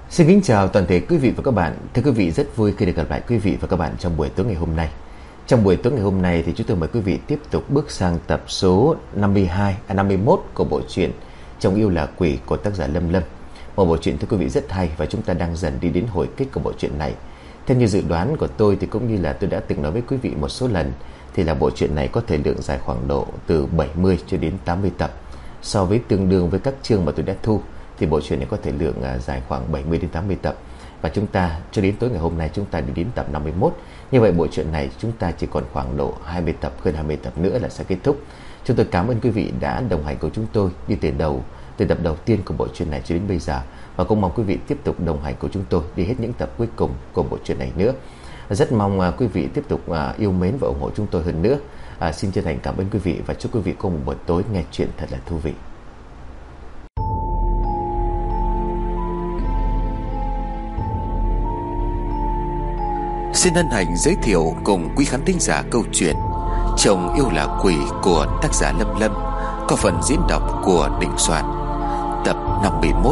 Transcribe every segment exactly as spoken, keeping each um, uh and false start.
Xin kính chào toàn thể quý vị và các bạn. Thưa quý vị, rất vui khi được gặp lại quý vị và các bạn trong buổi tối ngày hôm nay. Trong buổi tối ngày hôm nay thì chúng tôi mời quý vị tiếp tục bước sang tập số năm mươi hai, à năm mươi mốt của bộ truyện Chồng Yêu Là Quỷ của tác giả Lâm Lâm. Một bộ truyện thưa quý vị rất hay và chúng ta đang dần đi đến hồi kết của bộ truyện này. Theo như dự đoán của tôi thì cũng như là tôi đã từng nói với quý vị một số lần, thì là bộ truyện này có thời lượng dài khoảng độ từ bảy mươi cho đến tám mươi tập. So với tương đương với các chương mà tôi đã thu thì bộ truyện này có thời lượng dài khoảng bảy mươi đến tám mươi tập. Và chúng ta cho đến tối ngày hôm nay chúng ta đi đến tập năm mươi mốt. Như vậy bộ truyện này chúng ta chỉ còn khoảng độ hai mươi tập, hơn hai mươi tập nữa là sẽ kết thúc. Chúng tôi cảm ơn quý vị đã đồng hành cùng chúng tôi đi từ đầu, từ tập đầu tiên của bộ truyện này cho đến bây giờ. Và cũng mong quý vị tiếp tục đồng hành cùng chúng tôi đi hết những tập cuối cùng của bộ truyện này nữa. Rất mong uh, quý vị tiếp tục uh, yêu mến và ủng hộ chúng tôi hơn nữa. uh, Xin chân thành cảm ơn quý vị và chúc quý vị có một buổi tối nghe chuyện thật là thú vị. Xin hân hạnh giới thiệu cùng quý khán thính giả câu chuyện Chồng Yêu Là Quỷ của tác giả Lâm Lâm, có phần diễn đọc của Đình Soạn. Tập năm mươi mốt.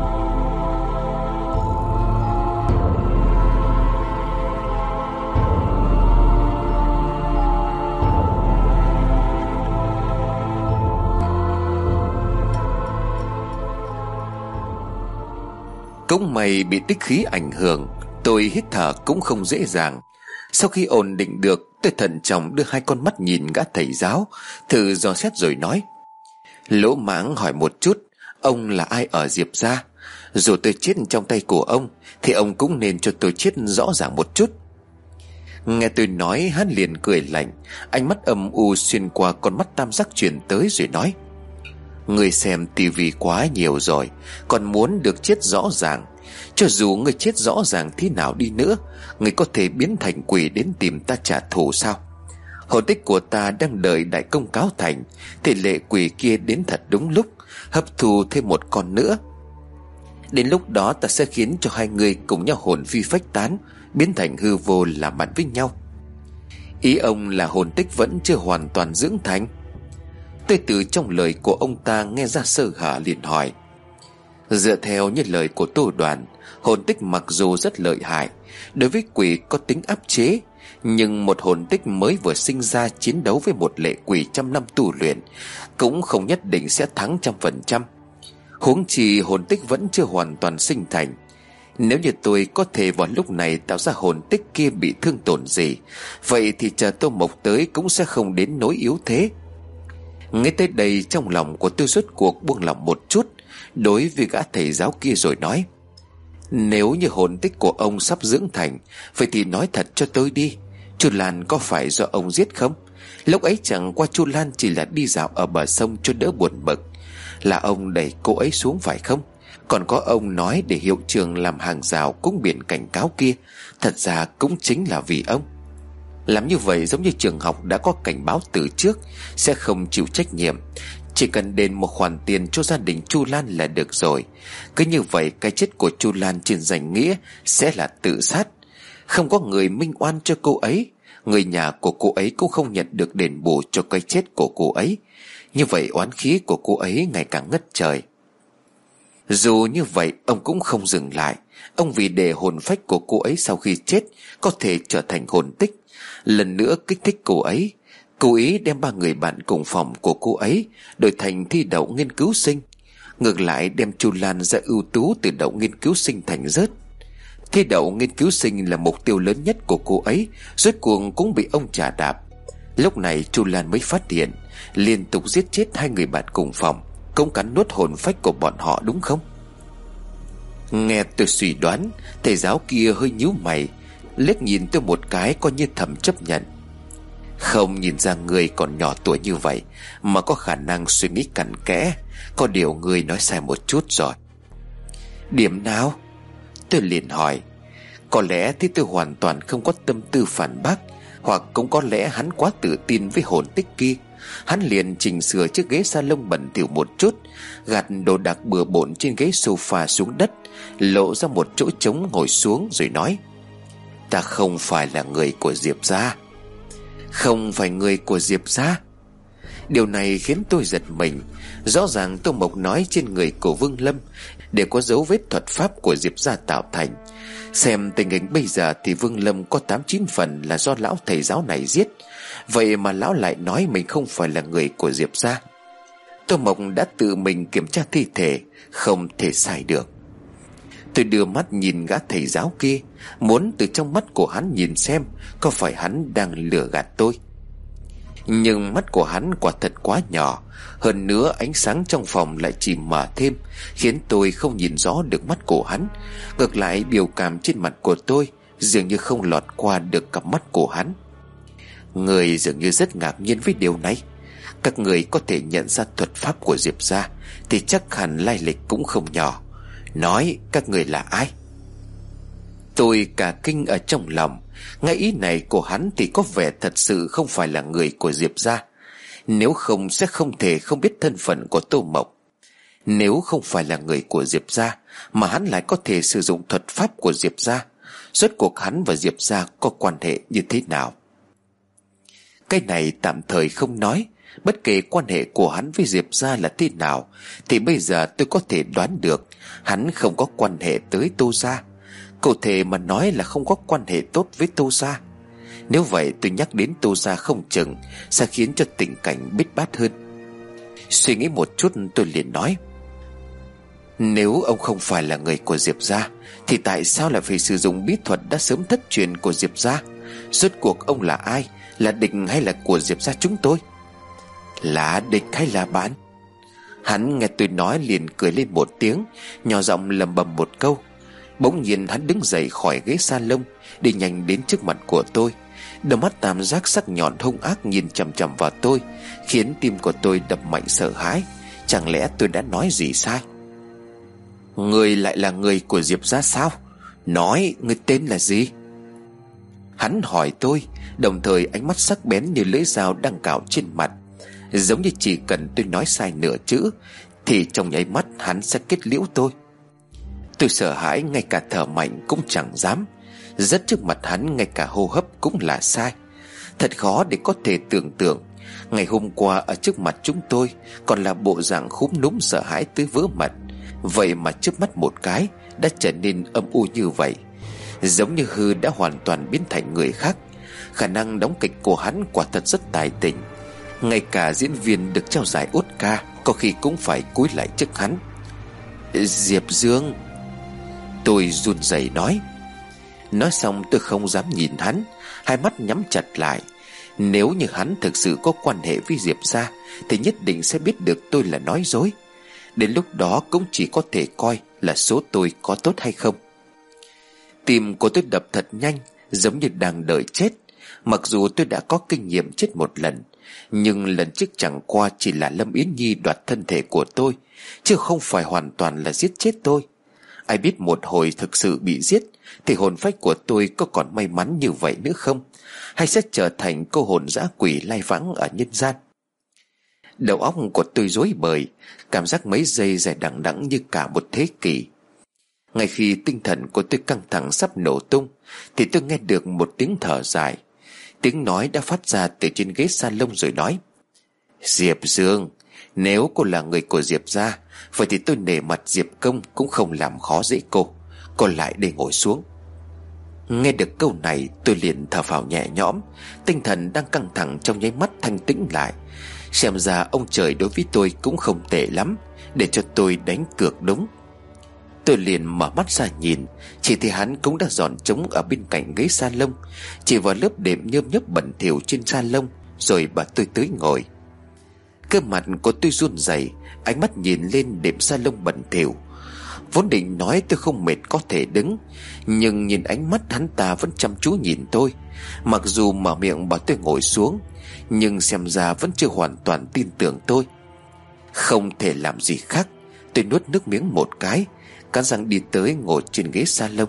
Cũng may bị tích khí ảnh hưởng, tôi hít thở cũng không dễ dàng. Sau khi ổn định được, tôi thận trọng đưa hai con mắt nhìn gã thầy giáo, thử dò xét rồi nói: Lỗ mãng hỏi một chút, ông là ai ở Diệp gia? Dù tôi chết trong tay của ông thì ông cũng nên cho tôi chết rõ ràng một chút. Nghe tôi nói, hắn liền cười lạnh, ánh mắt âm u xuyên qua con mắt tam giác chuyển tới rồi nói: Người xem tivi quá nhiều rồi, còn muốn được chết rõ ràng. Cho dù người chết rõ ràng thế nào đi nữa, người có thể biến thành quỷ đến tìm ta trả thù sao? Hồn tích của ta đang đợi đại công cáo thành, thì lệ quỷ kia đến thật đúng lúc, hấp thu thêm một con nữa. Đến lúc đó ta sẽ khiến cho hai người cùng nhau hồn phi phách tán, biến thành hư vô làm bạn với nhau. Ý ông là hồn tích vẫn chưa hoàn toàn dưỡng thành? Tôi từ trong lời của ông ta nghe ra sơ hở, liền hỏi: Dựa theo như lời của Tô Đoàn, hồn tích mặc dù rất lợi hại, đối với quỷ có tính áp chế, nhưng một hồn tích mới vừa sinh ra chiến đấu với một lệ quỷ trăm năm tu luyện cũng không nhất định sẽ thắng trăm phần trăm. Huống chi hồn tích vẫn chưa hoàn toàn sinh thành. Nếu như tôi có thể vào lúc này tạo ra hồn tích kia bị thương tổn gì, vậy thì chờ Tô Mộc tới cũng sẽ không đến nỗi yếu thế. Ngay tới đây, trong lòng của tôi rốt cuộc buông lỏng một chút đối với gã thầy giáo kia rồi nói: Nếu như hồn tích của ông sắp dưỡng thành, vậy thì nói thật cho tôi đi, Chu Lan có phải do ông giết không? Lúc ấy chẳng qua Chu Lan chỉ là đi dạo ở bờ sông cho đỡ buồn bực, là ông đẩy cô ấy xuống phải không? Còn có ông nói để hiệu trường làm hàng rào cúng biển cảnh cáo kia, thật ra cũng chính là vì ông. Làm như vậy giống như trường học đã có cảnh báo từ trước, sẽ không chịu trách nhiệm, chỉ cần đền một khoản tiền cho gia đình Chu Lan là được rồi. Cứ như vậy cái chết của Chu Lan trên danh nghĩa sẽ là tự sát, không có người minh oan cho cô ấy. Người nhà của cô ấy cũng không nhận được đền bù cho cái chết của cô ấy. Như vậy oán khí của cô ấy ngày càng ngất trời. Dù như vậy ông cũng không dừng lại. Ông vì để hồn phách của cô ấy sau khi chết có thể trở thành hồn tích, lần nữa kích thích cô ấy, cố ý đem ba người bạn cùng phòng của cô ấy đổi thành thi đậu nghiên cứu sinh, ngược lại đem Chu Lan ra ưu tú từ đậu nghiên cứu sinh thành rớt. Thi đậu nghiên cứu sinh là mục tiêu lớn nhất của cô ấy, rốt cuộc cũng bị ông chà đạp. Lúc này Chu Lan mới phát hiện, liên tục giết chết hai người bạn cùng phòng, cũng cắn nuốt hồn phách của bọn họ đúng không? Nghe tôi suy đoán, thầy giáo kia hơi nhíu mày, liếc nhìn tôi một cái coi như thầm chấp nhận. Không nhìn ra người còn nhỏ tuổi như vậy mà có khả năng suy nghĩ cặn kẽ, có điều người nói sai một chút rồi. Điểm nào? Tôi liền hỏi. Có lẽ thì tôi hoàn toàn không có tâm tư phản bác, hoặc cũng có lẽ hắn quá tự tin với hồn tích kia. Hắn liền chỉnh sửa chiếc ghế salon bẩn thỉu một chút, gạt đồ đạc bừa bộn trên ghế sofa xuống đất, lộ ra một chỗ trống ngồi xuống rồi nói: Ta không phải là người của Diệp gia. Không phải người của Diệp gia? Điều này khiến tôi giật mình. Rõ ràng Tô Mộc nói trên người của Vương Lâm để có dấu vết thuật pháp của Diệp gia tạo thành. Xem tình hình bây giờ thì Vương Lâm có tám chín phần là do lão thầy giáo này giết. Vậy mà lão lại nói mình không phải là người của Diệp gia. Tô Mộc đã tự mình kiểm tra thi thể, không thể sai được. Tôi đưa mắt nhìn gã thầy giáo kia, muốn từ trong mắt của hắn nhìn xem có phải hắn đang lừa gạt tôi. Nhưng mắt của hắn quả thật quá nhỏ. Hơn nữa ánh sáng trong phòng lại chỉ mờ thêm, khiến tôi không nhìn rõ được mắt của hắn. Ngược lại biểu cảm trên mặt của tôi dường như không lọt qua được cặp mắt của hắn. Người dường như rất ngạc nhiên với điều này. Các người có thể nhận ra thuật pháp của Diệp gia thì chắc hẳn lai lịch cũng không nhỏ. Nói các người là ai? Tôi cả kinh ở trong lòng. Ngay ý này của hắn thì có vẻ thật sự không phải là người của Diệp gia. Nếu không sẽ không thể không biết thân phận của Tô Mộc. Nếu không phải là người của Diệp gia mà hắn lại có thể sử dụng thuật pháp của Diệp gia, rốt cuộc hắn và Diệp gia có quan hệ như thế nào? Cái này tạm thời không nói. Bất kể quan hệ của hắn với Diệp gia là thế nào thì bây giờ tôi có thể đoán được hắn không có quan hệ tới Tô gia. Cụ thể mà nói là không có quan hệ tốt với Tô gia. Nếu vậy tôi nhắc đến Tô gia không chừng sẽ khiến cho tình cảnh bết bát hơn. Suy nghĩ một chút tôi liền nói: nếu ông không phải là người của Diệp gia thì tại sao lại phải sử dụng bí thuật đã sớm thất truyền của Diệp gia? Rốt cuộc ông là ai? Là địch hay là của Diệp gia chúng tôi? Là địch hay là bạn? Hắn nghe tôi nói liền cười lên một tiếng, nhỏ giọng lầm bầm một câu. Bỗng nhiên hắn đứng dậy khỏi ghế salon, đi nhanh đến trước mặt của tôi. Đôi mắt tam giác sắc nhọn hung ác nhìn chằm chằm vào tôi, khiến tim của tôi đập mạnh sợ hãi. Chẳng lẽ tôi đã nói gì sai? Người lại là người của Diệp gia sao? Nói người tên là gì? Hắn hỏi tôi, đồng thời ánh mắt sắc bén như lưỡi dao đang cạo trên mặt, giống như chỉ cần tôi nói sai nửa chữ thì trong nháy mắt hắn sẽ kết liễu tôi. Tôi sợ hãi ngay cả thở mạnh cũng chẳng dám. Rất trước mặt hắn ngay cả hô hấp cũng là sai. Thật khó để có thể tưởng tượng ngày hôm qua ở trước mặt chúng tôi còn là bộ dạng khúm núm sợ hãi tới vỡ mật, vậy mà trước mắt một cái đã trở nên âm u như vậy. Giống như hư đã hoàn toàn biến thành người khác. Khả năng đóng kịch của hắn quả thật rất tài tình. Ngay cả diễn viên được trao giải Oscar có khi cũng phải cúi lại trước hắn. Diệp Dương. Tôi run rẩy nói. Nói xong tôi không dám nhìn hắn, hai mắt nhắm chặt lại. Nếu như hắn thực sự có quan hệ với Diệp gia thì nhất định sẽ biết được tôi là nói dối. Đến lúc đó cũng chỉ có thể coi là số tôi có tốt hay không. Tim của tôi đập thật nhanh, giống như đang đợi chết. Mặc dù tôi đã có kinh nghiệm chết một lần, nhưng lần trước chẳng qua chỉ là Lâm Yến Nhi đoạt thân thể của tôi, chứ không phải hoàn toàn là giết chết tôi. Ai biết một hồi thực sự bị giết thì hồn phách của tôi có còn may mắn như vậy nữa không? Hay sẽ trở thành cô hồn dã quỷ lai vãng ở nhân gian? Đầu óc của tôi rối bời, cảm giác mấy giây dài đằng đẵng như cả một thế kỷ. Ngay khi tinh thần của tôi căng thẳng sắp nổ tung thì tôi nghe được một tiếng thở dài. Tiếng nói đã phát ra từ trên ghế salon rồi nói: Diệp Dương, nếu cô là người của Diệp gia, vậy thì tôi nể mặt Diệp công cũng không làm khó dễ cô. Cô lại đây ngồi xuống. Nghe được câu này tôi liền thở phào nhẹ nhõm. Tinh thần đang căng thẳng trong nháy mắt thanh tĩnh lại. Xem ra ông trời đối với tôi cũng không tệ lắm, để cho tôi đánh cược đúng. Tôi liền mở mắt ra nhìn, chỉ thấy hắn cũng đã dọn trống ở bên cạnh ghế salon, chỉ vào lớp đệm nhớm nhớp bẩn thỉu trên salon, rồi bà tôi tới ngồi. Cơ mặt của tôi run rẩy, ánh mắt nhìn lên đệm salon bẩn thỉu. Vốn định nói tôi không mệt có thể đứng, nhưng nhìn ánh mắt hắn ta vẫn chăm chú nhìn tôi. Mặc dù mở miệng bảo tôi ngồi xuống, nhưng xem ra vẫn chưa hoàn toàn tin tưởng tôi. Không thể làm gì khác, tôi nuốt nước miếng một cái, cắn răng đi tới ngồi trên ghế salon.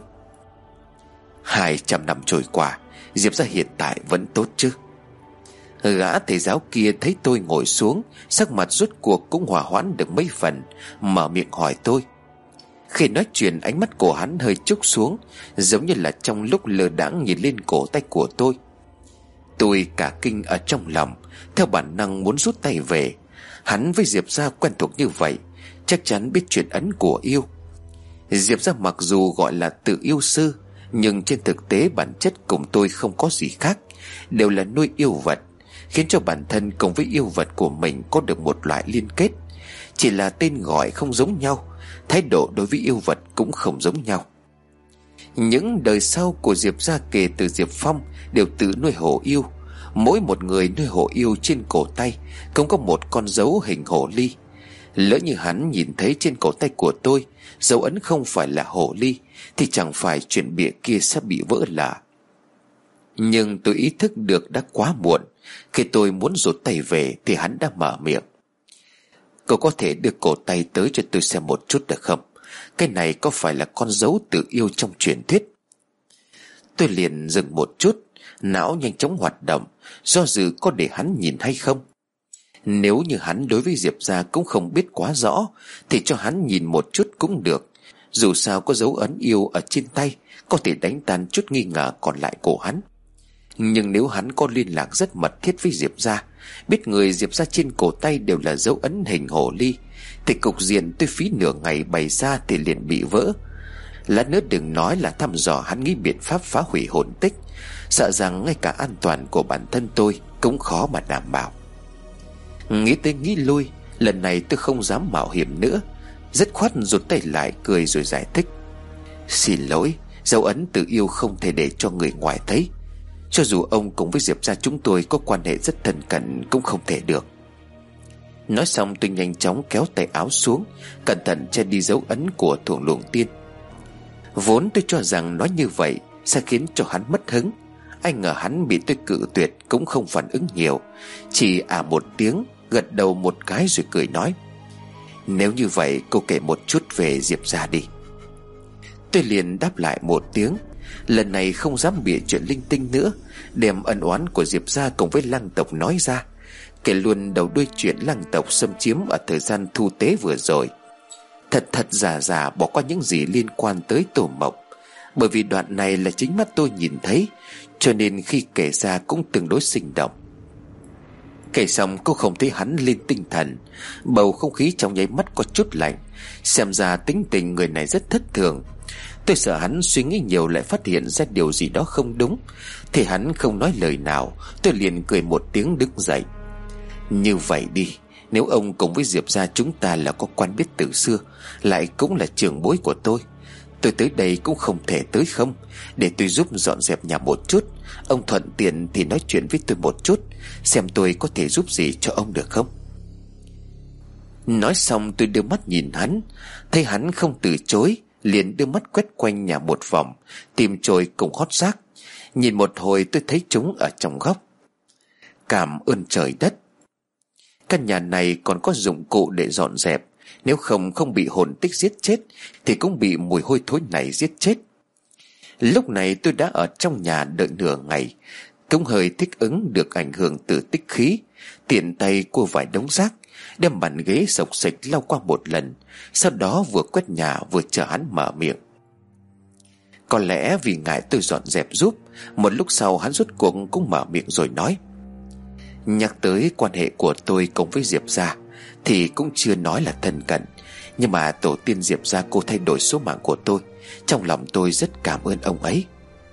Hai trăm năm trôi qua, Diệp gia hiện tại vẫn tốt chứ? Gã thầy giáo kia thấy tôi ngồi xuống, sắc mặt rốt cuộc cũng hòa hoãn được mấy phần, mở miệng hỏi tôi. Khi nói chuyện ánh mắt của hắn hơi trúc xuống, giống như là trong lúc lơ đãng nhìn lên cổ tay của tôi. Tôi cả kinh ở trong lòng, theo bản năng muốn rút tay về. Hắn với Diệp gia quen thuộc như vậy, chắc chắn biết chuyện ấn của yêu. Diệp ra mặc dù gọi là tự yêu sư, nhưng trên thực tế bản chất cùng tôi không có gì khác, đều là nuôi yêu vật, khiến cho bản thân cùng với yêu vật của mình có được một loại liên kết. Chỉ là tên gọi không giống nhau, thái độ đối với yêu vật cũng không giống nhau. Những đời sau của Diệp gia kể từ Diệp Phong đều tự nuôi hổ yêu. Mỗi một người nuôi hổ yêu trên cổ tay cũng có một con dấu hình hổ ly. Lỡ như hắn nhìn thấy trên cổ tay của tôi dấu ấn không phải là hổ ly, thì chẳng phải chuyện bịa kia sẽ bị vỡ lạ. Nhưng tôi ý thức được đã quá muộn. Khi tôi muốn rụt tay về thì hắn đã mở miệng: "Cậu có thể đưa cổ tay tới cho tôi xem một chút được không? Cái này có phải là con dấu tự yêu trong truyền thuyết?" Tôi liền dừng một chút, não nhanh chóng hoạt động, do dự có để hắn nhìn hay không. Nếu như hắn đối với Diệp gia cũng không biết quá rõ thì cho hắn nhìn một chút cũng được. Dù sao có dấu ấn yêu ở trên tay, có thể đánh tan chút nghi ngờ còn lại của hắn. Nhưng nếu hắn có liên lạc rất mật thiết với Diệp gia, biết người Diệp gia trên cổ tay đều là dấu ấn hình hổ ly, thì cục diện tôi phí nửa ngày bày ra thì liền bị vỡ. Lát nữa đừng nói là thăm dò hắn nghĩ biện pháp phá hủy hồn tích, sợ rằng ngay cả an toàn của bản thân tôi cũng khó mà đảm bảo. Nghĩ tới nghĩ lui, lần này tôi không dám mạo hiểm nữa, dứt khoát rụt tay lại cười rồi giải thích: "Xin lỗi, dấu ấn tự yêu không thể để cho người ngoài thấy. Cho dù ông cùng với Diệp gia chúng tôi có quan hệ rất thân cận cũng không thể được." Nói xong tôi nhanh chóng kéo tay áo xuống, cẩn thận che đi dấu ấn của Thuồng Luồng Tiên. Vốn tôi cho rằng nói như vậy sẽ khiến cho hắn mất hứng, ai ngờ hắn bị tôi cự tuyệt cũng không phản ứng nhiều, chỉ à một tiếng, gật đầu một cái rồi cười nói: "Nếu như vậy cô kể một chút về Diệp gia đi." Tôi liền đáp lại một tiếng, lần này không dám bịa chuyện linh tinh nữa, đem ân oán của Diệp gia cùng với Lăng tộc nói ra, kể luôn đầu đuôi chuyện Lăng tộc xâm chiếm ở thời gian thu tế vừa rồi. Thật thật giả giả bỏ qua những gì liên quan tới Tổ Mộc, bởi vì đoạn này là chính mắt tôi nhìn thấy, cho nên khi kể ra cũng tương đối sinh động. Kể xong cô không thấy hắn lên tinh thần, bầu không khí trong nháy mắt có chút lạnh. Xem ra tính tình người này rất thất thường. Tôi sợ hắn suy nghĩ nhiều lại phát hiện ra điều gì đó không đúng, thì hắn không nói lời nào. Tôi liền cười một tiếng đứng dậy: "Như vậy đi, nếu ông cùng với Diệp gia chúng ta là có quen biết từ xưa, lại cũng là trưởng bối của tôi, tôi tới đây cũng không thể tới không, để tôi giúp dọn dẹp nhà một chút. Ông thuận tiện thì nói chuyện với tôi một chút, xem tôi có thể giúp gì cho ông được không?" Nói xong tôi đưa mắt nhìn hắn, thấy hắn không từ chối, liền đưa mắt quét quanh nhà một vòng, tìm chổi cùng hót rác. Nhìn một hồi tôi thấy chúng ở trong góc. Cảm ơn trời đất, căn nhà này còn có dụng cụ để dọn dẹp, nếu không không bị hồn tích giết chết thì cũng bị mùi hôi thối này giết chết. Lúc này tôi đã ở trong nhà đợi nửa ngày, cũng hơi thích ứng được ảnh hưởng từ tích khí. Tiện tay cua vài đống rác, đem bàn ghế xộc xệch lau qua một lần, sau đó vừa quét nhà vừa chờ hắn mở miệng. Có lẽ vì ngại tôi dọn dẹp giúp, một lúc sau hắn rốt cuộc cũng mở miệng rồi nói: "Nhắc tới quan hệ của tôi cùng với Diệp gia thì cũng chưa nói là thân cận, nhưng mà tổ tiên Diệp gia cô thay đổi số mạng của tôi, trong lòng tôi rất cảm ơn ông ấy."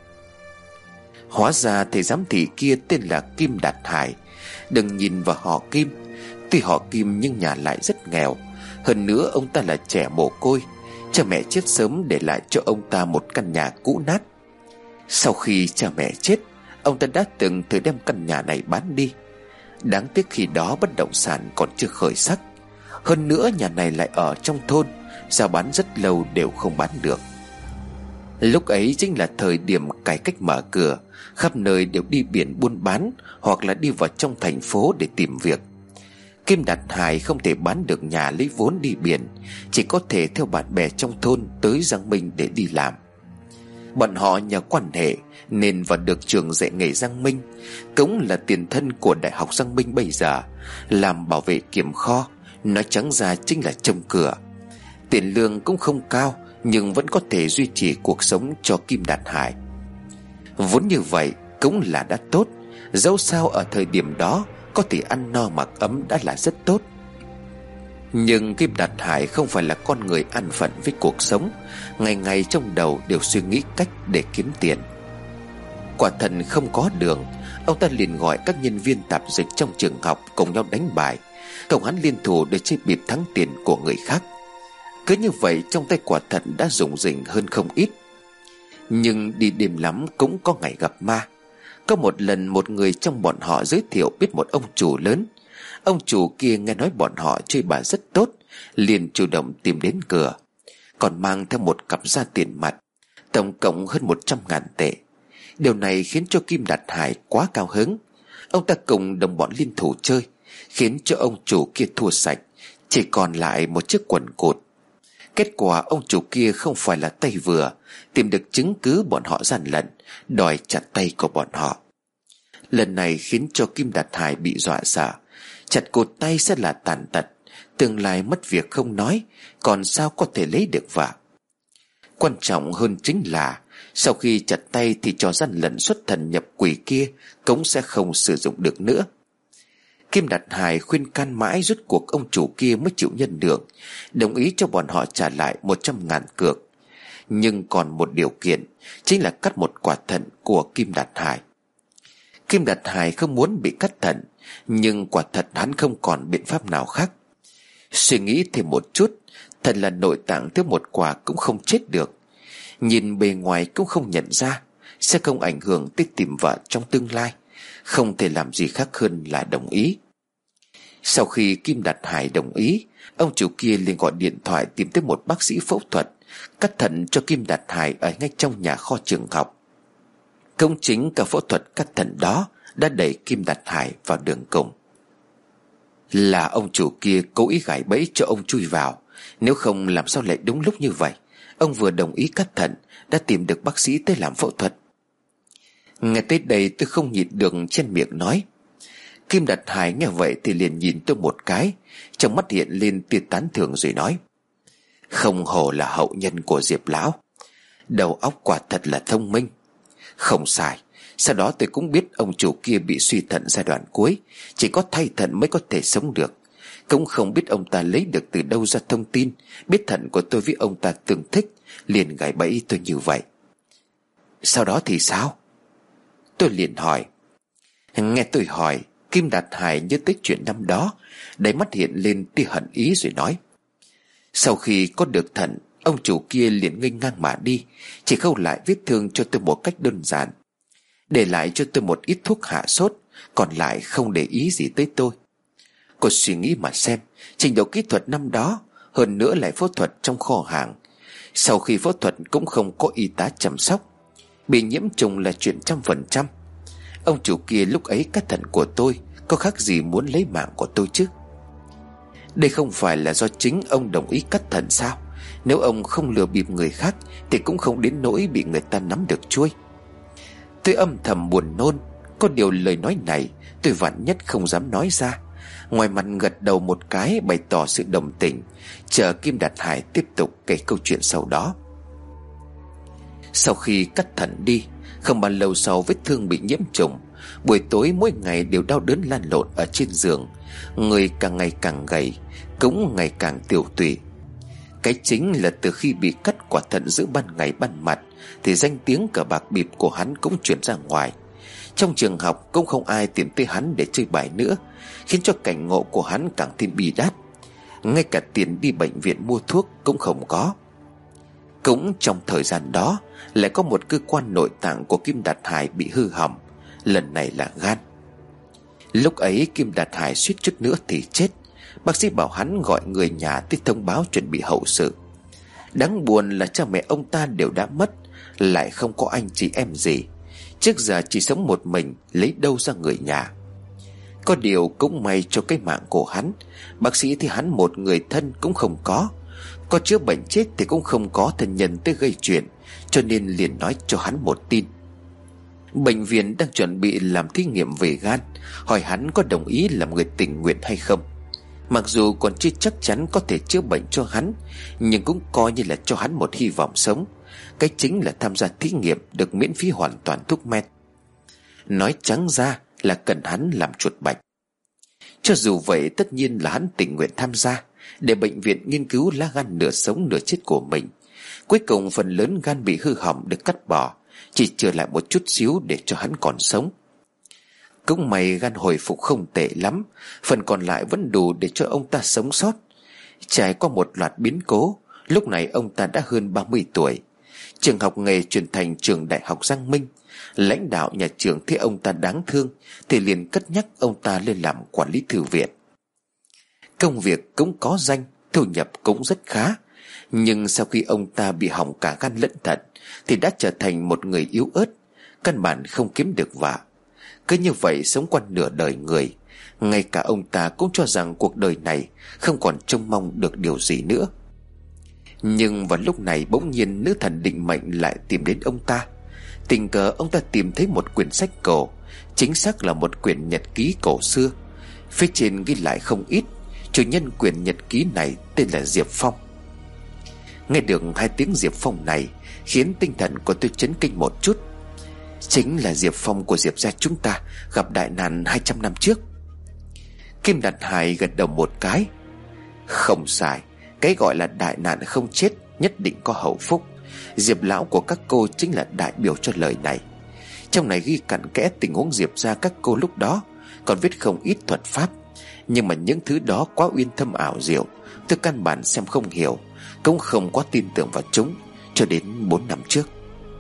Hóa ra thầy giám thị kia tên là Kim Đạt Hải. Đừng nhìn vào họ Kim, tuy họ Kim nhưng nhà lại rất nghèo. Hơn nữa ông ta là trẻ mồ côi, cha mẹ chết sớm để lại cho ông ta một căn nhà cũ nát. Sau khi cha mẹ chết, ông ta đã từng thử đem căn nhà này bán đi. Đáng tiếc khi đó bất động sản còn chưa khởi sắc, hơn nữa nhà này lại ở trong thôn, giao bán rất lâu đều không bán được. Lúc ấy chính là thời điểm cải cách mở cửa, khắp nơi đều đi biển buôn bán, hoặc là đi vào trong thành phố để tìm việc. Kim Đạt Hải không thể bán được nhà lấy vốn đi biển, chỉ có thể theo bạn bè trong thôn tới Giang Minh để đi làm. Bọn họ nhờ quan hệ nên vào được trường dạy nghề Giang Minh, cũng là tiền thân của Đại học Giang Minh bây giờ, làm bảo vệ kiểm kho, nói trắng ra chính là trông cửa. Tiền lương cũng không cao, nhưng vẫn có thể duy trì cuộc sống cho Kim Đạt Hải. Vốn như vậy cũng là đã tốt, dẫu sao ở thời điểm đó có thể ăn no mặc ấm đã là rất tốt. Nhưng Kim Đạt Hải không phải là con người an phận với cuộc sống, ngày ngày trong đầu đều suy nghĩ cách để kiếm tiền. Quả thật không có đường, ông ta liền gọi các nhân viên tạp dịch trong trường học cùng nhau đánh bài, cộng hắn liên thủ để chơi bịp thắng tiền của người khác. Cứ như vậy trong tay quả thật đã rủng rỉnh hơn không ít. Nhưng đi đêm lắm cũng có ngày gặp ma. Có một lần một người trong bọn họ giới thiệu biết một ông chủ lớn. Ông chủ kia nghe nói bọn họ chơi bài rất tốt, liền chủ động tìm đến cửa, còn mang theo một cặp da tiền mặt, tổng cộng hơn một trăm ngàn tệ. Điều này khiến cho Kim Đạt Hải quá cao hứng. Ông ta cùng đồng bọn liên thủ chơi, khiến cho ông chủ kia thua sạch, chỉ còn lại một chiếc quần cụt. Kết quả ông chủ kia không phải là tay vừa, tìm được chứng cứ bọn họ gian lận, đòi chặt tay của bọn họ. Lần này khiến cho Kim Đạt Hải bị dọa sợ. Chặt cụt tay sẽ là tàn tật, tương lai mất việc không nói, còn sao có thể lấy được vợ. Quan trọng hơn chính là sau khi chặt tay thì trò gian lận xuất thần nhập quỷ kia cũng sẽ không sử dụng được nữa. Kim Đạt Hải khuyên can mãi, rốt cuộc ông chủ kia mới chịu nhân nhượng, đồng ý cho bọn họ trả lại một trăm ngàn cược. Nhưng còn một điều kiện, chính là cắt một quả thận của Kim Đạt Hải. Kim Đạt Hải không muốn bị cắt thận, nhưng quả thật hắn không còn biện pháp nào khác. Suy nghĩ thêm một chút, thật là nội tạng thiếu một quả cũng không chết được. Nhìn bề ngoài cũng không nhận ra, sẽ không ảnh hưởng tới tìm vợ trong tương lai, không thể làm gì khác hơn là đồng ý. Sau khi Kim Đạt Hải đồng ý, ông chủ kia liền gọi điện thoại tìm tới một bác sĩ phẫu thuật cắt thận cho Kim Đạt Hải ở ngay trong nhà kho trường học. Công chính cả phẫu thuật cắt thận đó đã đẩy Kim Đạt Hải vào đường cùng. Là ông chủ kia cố ý gài bẫy cho ông chui vào, nếu không làm sao lại đúng lúc như vậy. Ông vừa đồng ý cắt thận đã tìm được bác sĩ tới làm phẫu thuật. Nghe tới đây tôi không nhịn được trên miệng nói. Kim Đạt Hải nghe vậy thì liền nhìn tôi một cái, trong mắt hiện lên tia tán thưởng rồi nói: không hổ là hậu nhân của Diệp lão, đầu óc quả thật là thông minh. Không sai, sau đó tôi cũng biết ông chủ kia bị suy thận giai đoạn cuối, chỉ có thay thận mới có thể sống được. Cũng không biết ông ta lấy được từ đâu ra thông tin, biết thận của tôi với ông ta tương thích, liền gài bẫy tôi như vậy. Sau đó thì sao? Tôi liền hỏi. Nghe tôi hỏi, Kim Đạt Hải nhớ tới chuyện năm đó, đáy mắt hiện lên tia hận ý rồi nói: sau khi có được thận, ông chủ kia liền nghênh ngang mà đi, chỉ khâu lại vết thương cho tôi một cách đơn giản, để lại cho tôi một ít thuốc hạ sốt, còn lại không để ý gì tới tôi. Cô suy nghĩ mà xem, trình độ kỹ thuật năm đó, hơn nữa lại phẫu thuật trong kho hàng. Sau khi phẫu thuật cũng không có y tá chăm sóc, bị nhiễm trùng là chuyện trăm phần trăm. Ông chủ kia lúc ấy cắt thận của tôi, có khác gì muốn lấy mạng của tôi chứ? Đây không phải là do chính ông đồng ý cắt thận sao? Nếu ông không lừa bịp người khác thì cũng không đến nỗi bị người ta nắm được chuôi. Tôi âm thầm buồn nôn, có điều lời nói này tôi vạn nhất không dám nói ra. Ngoài mặt gật đầu một cái bày tỏ sự đồng tình, chờ Kim Đạt Hải tiếp tục kể câu chuyện sau đó. Sau khi cắt thận đi, không bao lâu sau vết thương bị nhiễm trùng, buổi tối mỗi ngày đều đau đớn lăn lộn ở trên giường, người càng ngày càng gầy, cũng ngày càng tiểu tụy. Cái chính là từ khi bị cắt quả thận giữa ban ngày ban mặt thì danh tiếng cờ bạc bịp của hắn cũng truyền ra ngoài. Trong trường học cũng không ai tìm tới hắn để chơi bài nữa, khiến cho cảnh ngộ của hắn càng thêm bi đát. Ngay cả tiền đi bệnh viện mua thuốc cũng không có. Cũng trong thời gian đó, lại có một cơ quan nội tạng của Kim Đạt Hải bị hư hỏng, lần này là gan. Lúc ấy Kim Đạt Hải suýt chút nữa thì chết. Bác sĩ bảo hắn gọi người nhà tới thông báo chuẩn bị hậu sự. Đáng buồn là cha mẹ ông ta đều đã mất, lại không có anh chị em gì. Trước giờ chỉ sống một mình, lấy đâu ra người nhà. Có điều cũng may cho cái mạng của hắn, bác sĩ thì hắn một người thân cũng không có. Có chữa bệnh chết thì cũng không có thân nhân tới gây chuyện, cho nên liền nói cho hắn một tin. Bệnh viện đang chuẩn bị làm thí nghiệm về gan, hỏi hắn có đồng ý làm người tình nguyện hay không. Mặc dù còn chưa chắc chắn có thể chữa bệnh cho hắn, nhưng cũng coi như là cho hắn một hy vọng sống. Cái chính là tham gia thí nghiệm được miễn phí hoàn toàn thuốc men. Nói trắng ra là cần hắn làm chuột bạch. Cho dù vậy tất nhiên là hắn tình nguyện tham gia, để bệnh viện nghiên cứu lá gan nửa sống nửa chết của mình. Cuối cùng phần lớn gan bị hư hỏng được cắt bỏ, chỉ chừa lại một chút xíu để cho hắn còn sống. Cũng may gan hồi phục không tệ lắm, phần còn lại vẫn đủ để cho ông ta sống sót. Trải qua một loạt biến cố, lúc này ông ta đã hơn ba mươi tuổi. Trường học nghề chuyển thành trường đại học Giang Minh. Lãnh đạo nhà trường thấy ông ta đáng thương thì liền cất nhắc ông ta lên làm quản lý thư viện. Công việc cũng có danh, thu nhập cũng rất khá. Nhưng sau khi ông ta bị hỏng cả gan lẫn thận thì đã trở thành một người yếu ớt, căn bản không kiếm được vạ. Cứ như vậy sống qua nửa đời người. Ngay cả ông ta cũng cho rằng cuộc đời này không còn trông mong được điều gì nữa. Nhưng vào lúc này bỗng nhiên nữ thần định mệnh lại tìm đến ông ta. Tình cờ ông ta tìm thấy một quyển sách cổ, chính xác là một quyển nhật ký cổ xưa. Phía trên ghi lại không ít. Chủ nhân quyển nhật ký này tên là Diệp Phong. Nghe được hai tiếng Diệp Phong này khiến tinh thần của tôi chấn kinh một chút. Chính là Diệp Phong của Diệp gia chúng ta gặp đại nạn hai trăm năm trước. Kim Đạt Hải gật đầu một cái. Không sai, cái gọi là đại nạn không chết nhất định có hậu phúc. Diệp lão của các cô chính là đại biểu cho lời này. Trong này ghi cặn kẽ tình huống Diệp gia các cô lúc đó, còn viết không ít thuật pháp. Nhưng mà những thứ đó quá uyên thâm ảo diệu, tôi căn bản xem không hiểu, cũng không quá tin tưởng vào chúng. Cho đến bốn năm trước.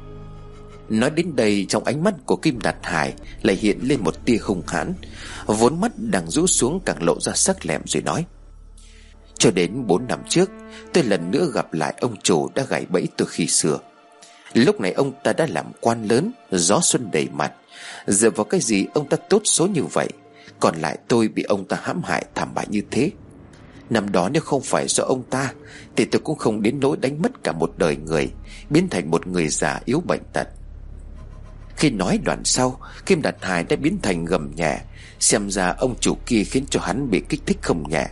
Nói đến đây, trong ánh mắt của Kim Đạt Hải lại hiện lên một tia hung hãn, vốn mắt đang rũ xuống càng lộ ra sắc lẹm rồi nói: Cho đến bốn năm trước, tôi lần nữa gặp lại ông chủ đã gảy bẫy tôi khi xưa. Lúc này ông ta đã làm quan lớn, gió xuân đầy mặt. Dựa vào cái gì ông ta tốt số như vậy, còn lại tôi bị ông ta hãm hại thảm bại như thế? Năm đó nếu không phải do ông ta thì tôi cũng không đến nỗi đánh mất cả một đời người, biến thành một người già yếu bệnh tật. Khi nói đoạn sau, Kim Đạt Hải đã biến thành gầm nhẹ. Xem ra ông chủ kia khiến cho hắn bị kích thích không nhẹ.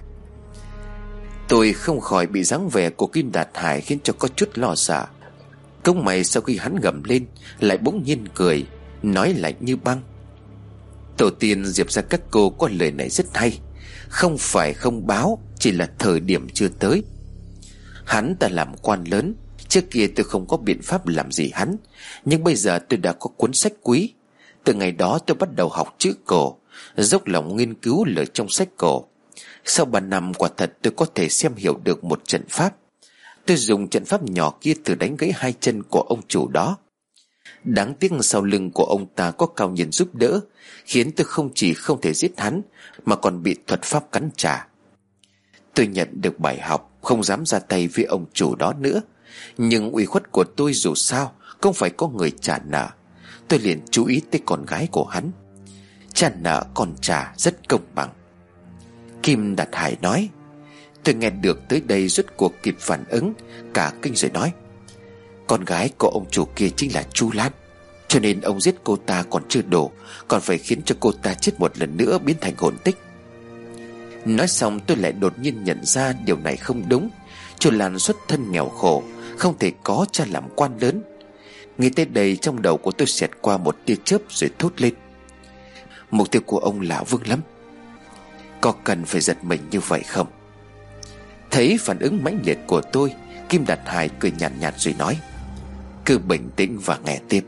Tôi không khỏi bị dáng vẻ của Kim Đạt Hải khiến cho có chút lo sợ. Công mày sau khi hắn gầm lên lại bỗng nhiên cười, nói lạnh như băng: Tổ tiên Diệp gia các cô có lời này rất hay. Không phải không báo, chỉ là thời điểm chưa tới. Hắn ta làm quan lớn, trước kia tôi không có biện pháp làm gì hắn, nhưng bây giờ tôi đã có cuốn sách quý. Từ ngày đó tôi bắt đầu học chữ cổ, dốc lòng nghiên cứu lời trong sách cổ. Sau ba năm quả thật tôi có thể xem hiểu được một trận pháp. Tôi dùng trận pháp nhỏ kia từ đánh gãy hai chân của ông chủ đó. Đáng tiếc sau lưng của ông ta có cao nhân giúp đỡ, khiến tôi không chỉ không thể giết hắn mà còn bị thuật pháp cắn trả. Tôi nhận được bài học, không dám ra tay với ông chủ đó nữa. Nhưng uy khuất của tôi dù sao không phải có người trả nợ. Tôi liền chú ý tới con gái của hắn. Trả nợ còn trả rất công bằng. Kim Đạt Hải nói. Tôi nghe được tới đây rốt cuộc kịp phản ứng, cả kinh rồi nói: Con gái của ông chủ kia chính là Chu Lan, cho nên ông giết cô ta còn chưa đủ, còn phải khiến cho cô ta chết một lần nữa biến thành hồn tích. Nói xong tôi lại đột nhiên nhận ra điều này không đúng. Chu Lan xuất thân nghèo khổ, không thể có cha làm quan lớn. Nghĩ tới đây trong đầu của tôi xẹt qua một tia chớp rồi thốt lên: Mục tiêu của ông là Vương Lâm. Có cần phải giật mình như vậy không? Thấy phản ứng mãnh liệt của tôi, Kim Đạt Hải cười nhàn nhạt, nhạt rồi nói: Cứ bình tĩnh và nghe tiếp.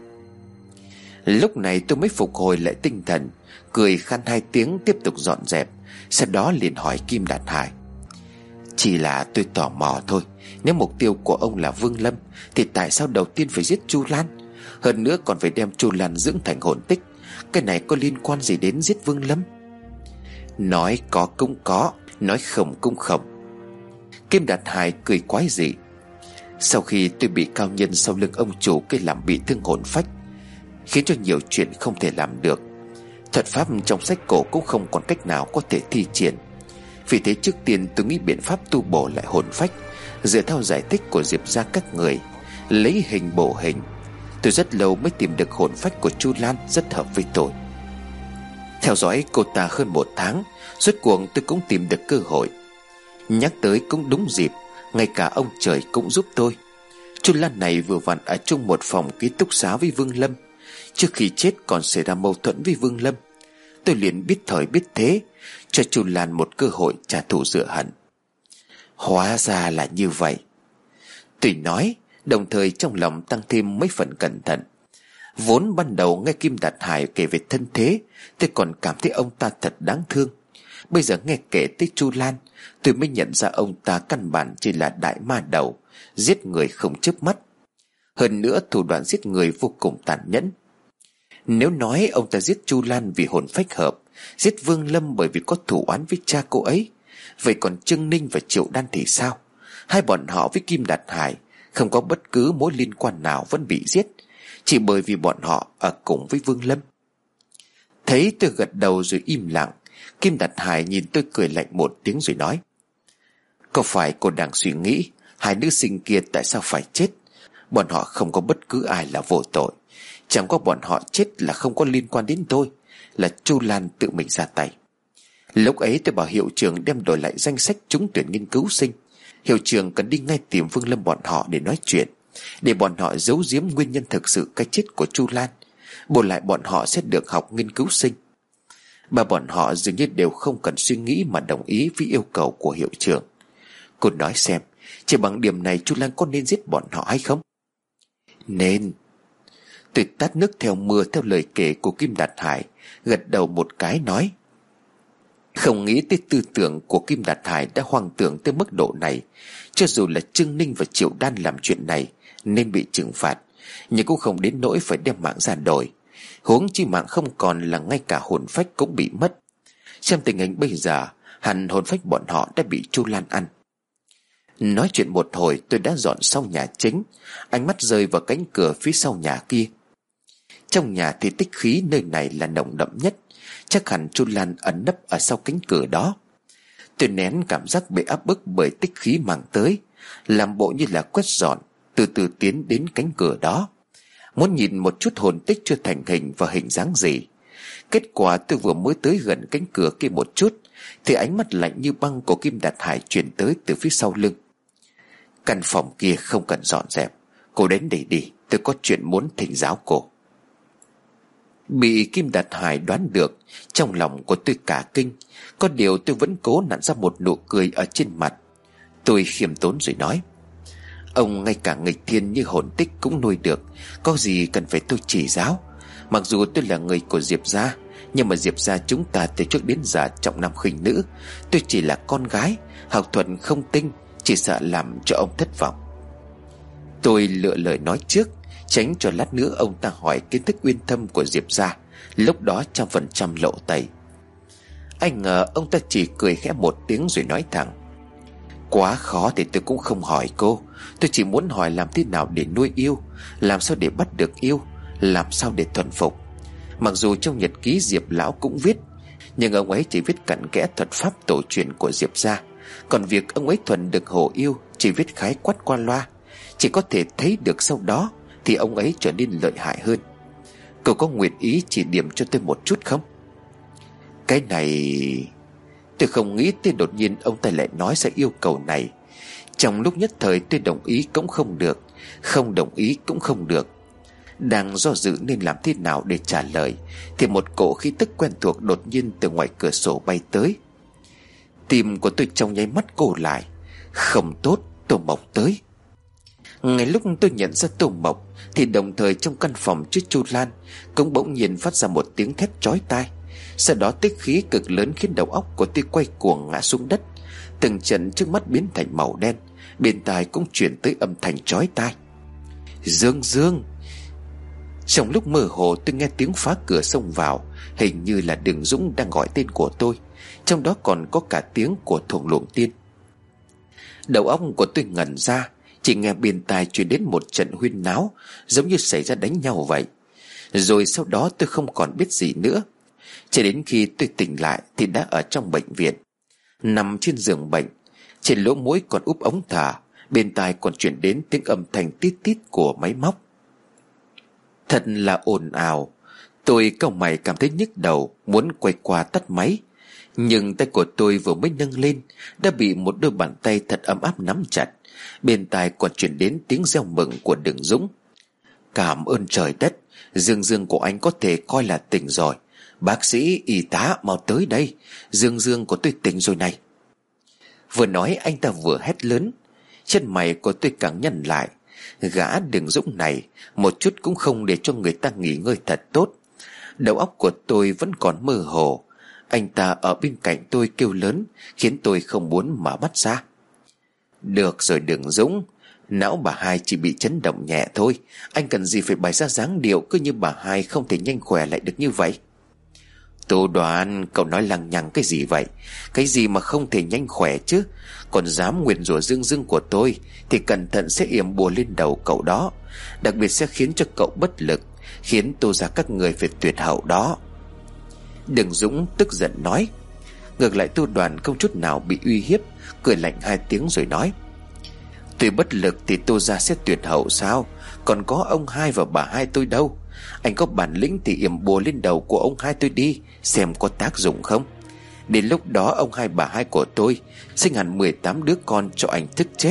Lúc này tôi mới phục hồi lại tinh thần, cười khan hai tiếng tiếp tục dọn dẹp. Sau đó liền hỏi Kim Đạt Hải: Chỉ là tôi tò mò thôi, nếu mục tiêu của ông là Vương Lâm thì tại sao đầu tiên phải giết Chu Lan, hơn nữa còn phải đem Chu Lan dưỡng thành hồn tích? Cái này có liên quan gì đến giết Vương Lâm? Nói có cũng có, nói không cũng không. Kim Đạt Hải cười quái dị: Sau khi tôi bị cao nhân sau lưng ông chủ kia làm bị thương hồn phách, khiến cho nhiều chuyện không thể làm được. Thuật pháp trong sách cổ cũng không còn cách nào có thể thi triển. Vì thế trước tiên tôi nghĩ biện pháp tu bổ lại hồn phách, dựa theo giải thích của Diệp gia các người, lấy hình bổ hình. Tôi rất lâu mới tìm được hồn phách của Chu Lan rất hợp với tôi. Theo dõi cô ta hơn một tháng, rốt cuộc tôi cũng tìm được cơ hội. Nhắc tới cũng đúng dịp, ngay cả ông trời cũng giúp tôi. Chu Lan này vừa vặn ở chung một phòng ký túc xá với Vương Lâm. Trước khi chết còn xảy ra mâu thuẫn với Vương Lâm. Tôi liền biết thời biết thế, cho Chu Lan một cơ hội trả thù rửa hận. Hóa ra là như vậy. Tôi nói, đồng thời trong lòng tăng thêm mấy phần cẩn thận. Vốn ban đầu nghe Kim Đạt Hải kể về thân thế, tôi còn cảm thấy ông ta thật đáng thương. Bây giờ nghe kể tới Chu Lan, tôi mới nhận ra ông ta căn bản chỉ là đại ma đầu, giết người không chớp mắt. Hơn nữa thủ đoạn giết người vô cùng tàn nhẫn. Nếu nói ông ta giết Chu Lan vì hồn phách hợp, giết Vương Lâm bởi vì có thù oán với cha cô ấy, vậy còn Trương Ninh và Triệu Đan thì sao? Hai bọn họ với Kim Đạt Hải không có bất cứ mối liên quan nào vẫn bị giết, chỉ bởi vì bọn họ ở cùng với Vương Lâm. Thấy tôi gật đầu rồi im lặng, Kim Đạt Hải nhìn tôi cười lạnh một tiếng rồi nói: Có phải cô đang suy nghĩ hai nữ sinh kia tại sao phải chết? Bọn họ không có bất cứ ai là vô tội. Chẳng có bọn họ chết là không có liên quan đến tôi, là Chu Lan tự mình ra tay. Lúc ấy tôi bảo hiệu trưởng đem đổi lại danh sách trúng tuyển nghiên cứu sinh. Hiệu trưởng cần đi ngay tìm Vương Lâm bọn họ để nói chuyện, để bọn họ giấu giếm nguyên nhân thực sự cái chết của Chu Lan. Bù lại bọn họ sẽ được học nghiên cứu sinh. Mà bọn họ dường như đều không cần suy nghĩ mà đồng ý với yêu cầu của hiệu trưởng. Cô nói xem, chỉ bằng điểm này Chu Lan có nên giết bọn họ hay không? Nên. Tôi tát nước theo mưa theo lời kể của Kim Đạt Hải, gật đầu một cái nói: Không nghĩ tới tư tưởng của Kim Đạt Hải đã hoang tưởng tới mức độ này. Cho dù là Trương Ninh và Triệu Đan làm chuyện này nên bị trừng phạt, nhưng cũng không đến nỗi phải đem mạng ra đổi. Huống chi mạng không còn là ngay cả hồn phách cũng bị mất. Xem tình hình bây giờ, hẳn hồn phách bọn họ đã bị Chu Lan ăn. Nói chuyện một hồi, tôi đã dọn xong nhà chính, ánh mắt rơi vào cánh cửa phía sau nhà kia. Trong nhà thì tích khí nơi này là nồng đậm nhất, chắc hẳn Chu Lan ẩn nấp ở sau cánh cửa đó. Tôi nén cảm giác bị áp bức bởi tích khí mang tới, làm bộ như là quét dọn, từ từ tiến đến cánh cửa đó, muốn nhìn một chút hồn tích chưa thành hình và hình dáng gì. Kết quả tôi vừa mới tới gần cánh cửa kia một chút thì ánh mắt lạnh như băng của Kim Đạt Hải truyền tới từ phía sau lưng. Căn phòng kia không cần dọn dẹp, cô đến đây đi, tôi có chuyện muốn thỉnh giáo cô. Bị Kim Đạt Hải đoán được, trong lòng của tôi cả kinh. Có điều tôi vẫn cố nặn ra một nụ cười ở trên mặt. Tôi khiêm tốn rồi nói: Ông ngay cả nghịch thiên như hồn tích cũng nuôi được, có gì cần phải tôi chỉ giáo. Mặc dù tôi là người của Diệp gia, nhưng mà Diệp gia chúng ta từ trước đến giờ trọng nam khinh nữ. Tôi chỉ là con gái, học thuật không tinh, chỉ sợ làm cho ông thất vọng. Tôi lựa lời nói trước, tránh cho lát nữa ông ta hỏi kiến thức uyên thâm của Diệp gia, lúc đó trăm phần trăm lộ tẩy. Anh ngờ ông ta chỉ cười khẽ một tiếng rồi nói thẳng: Quá khó thì tôi cũng không hỏi cô. Tôi chỉ muốn hỏi làm thế nào để nuôi yêu, làm sao để bắt được yêu, làm sao để thuần phục. Mặc dù trong nhật ký Diệp lão cũng viết, nhưng ông ấy chỉ viết cặn kẽ thuật pháp tổ truyền của Diệp gia. Còn việc ông ấy thuần được hồ yêu chỉ viết khái quát qua loa, chỉ có thể thấy được sau đó thì ông ấy trở nên lợi hại hơn. Cậu có nguyện ý chỉ điểm cho tôi một chút không? Cái này... Tôi không nghĩ tới đột nhiên ông ta lại nói ra yêu cầu này. Trong lúc nhất thời tôi đồng ý cũng không được, không đồng ý cũng không được. Đang do dự nên làm thế nào để trả lời thì một cỗ khí tức quen thuộc đột nhiên từ ngoài cửa sổ bay tới. Tim của tôi trong nháy mắt cô lại. Không tốt, Tô Mộc tới. Ngay lúc tôi nhận ra Tô Mộc thì đồng thời trong căn phòng trước Chu Lan cũng bỗng nhiên phát ra một tiếng thét chói tai. Sau đó tích khí cực lớn khiến đầu óc của tôi quay cuồng ngã xuống đất. Từng trận trước mắt biến thành màu đen, bên tai cũng chuyển tới âm thanh chói tai: Dương Dương. Trong lúc mơ hồ tôi nghe tiếng phá cửa xông vào, hình như là Đường Dũng đang gọi tên của tôi, trong đó còn có cả tiếng của Thuồng Luồng Tiên. Đầu óc của tôi ngẩn ra, chỉ nghe bên tai truyền đến một trận huyên náo, giống như xảy ra đánh nhau vậy. Rồi sau đó tôi không còn biết gì nữa. Cho đến khi tôi tỉnh lại thì đã ở trong bệnh viện, nằm trên giường bệnh. Trên lỗ mũi còn úp ống thở, bên tai còn truyền đến tiếng âm thanh tít tít của máy móc. Thật là ồn ào. Tôi cau mày cảm thấy nhức đầu, muốn quay qua tắt máy. Nhưng tay của tôi vừa mới nâng lên đã bị một đôi bàn tay thật ấm áp nắm chặt. Bên tai còn truyền đến tiếng reo mừng của Đường Dũng: Cảm ơn trời đất, Dương Dương của anh có thể coi là tỉnh rồi. Bác sĩ, y tá mau tới đây, Dương Dương của tôi tỉnh rồi này. Vừa nói anh ta vừa hét lớn. Chân mày của tôi càng nhăn lại. Gã Đường Dũng này một chút cũng không để cho người ta nghỉ ngơi thật tốt. Đầu óc của tôi vẫn còn mơ hồ. Anh ta ở bên cạnh tôi kêu lớn, khiến tôi không muốn mở mắt ra. Được rồi Đường Dũng, não bà hai chỉ bị chấn động nhẹ thôi. Anh cần gì phải bày ra dáng điệu cứ như bà hai không thể nhanh khỏe lại được như vậy. Tô Đoàn, cậu nói lằng nhằng cái gì vậy? Cái gì mà không thể nhanh khỏe chứ? Còn dám nguyền rủa Dương Dương của tôi thì cẩn thận sẽ yểm bùa lên đầu cậu đó. Đặc biệt sẽ khiến cho cậu bất lực, khiến Tô gia các người phải tuyệt hậu đó. Đường Dũng tức giận nói. Ngược lại Tô Đoàn không chút nào bị uy hiếp, cười lạnh hai tiếng rồi nói. Tôi bất lực thì Tô gia sẽ tuyệt hậu sao? Còn có ông hai và bà hai tôi đâu. Anh có bản lĩnh thì yểm bùa lên đầu của ông hai tôi đi, xem có tác dụng không. Đến lúc đó ông hai bà hai của tôi sinh hẳn mười tám đứa con cho anh thức chết.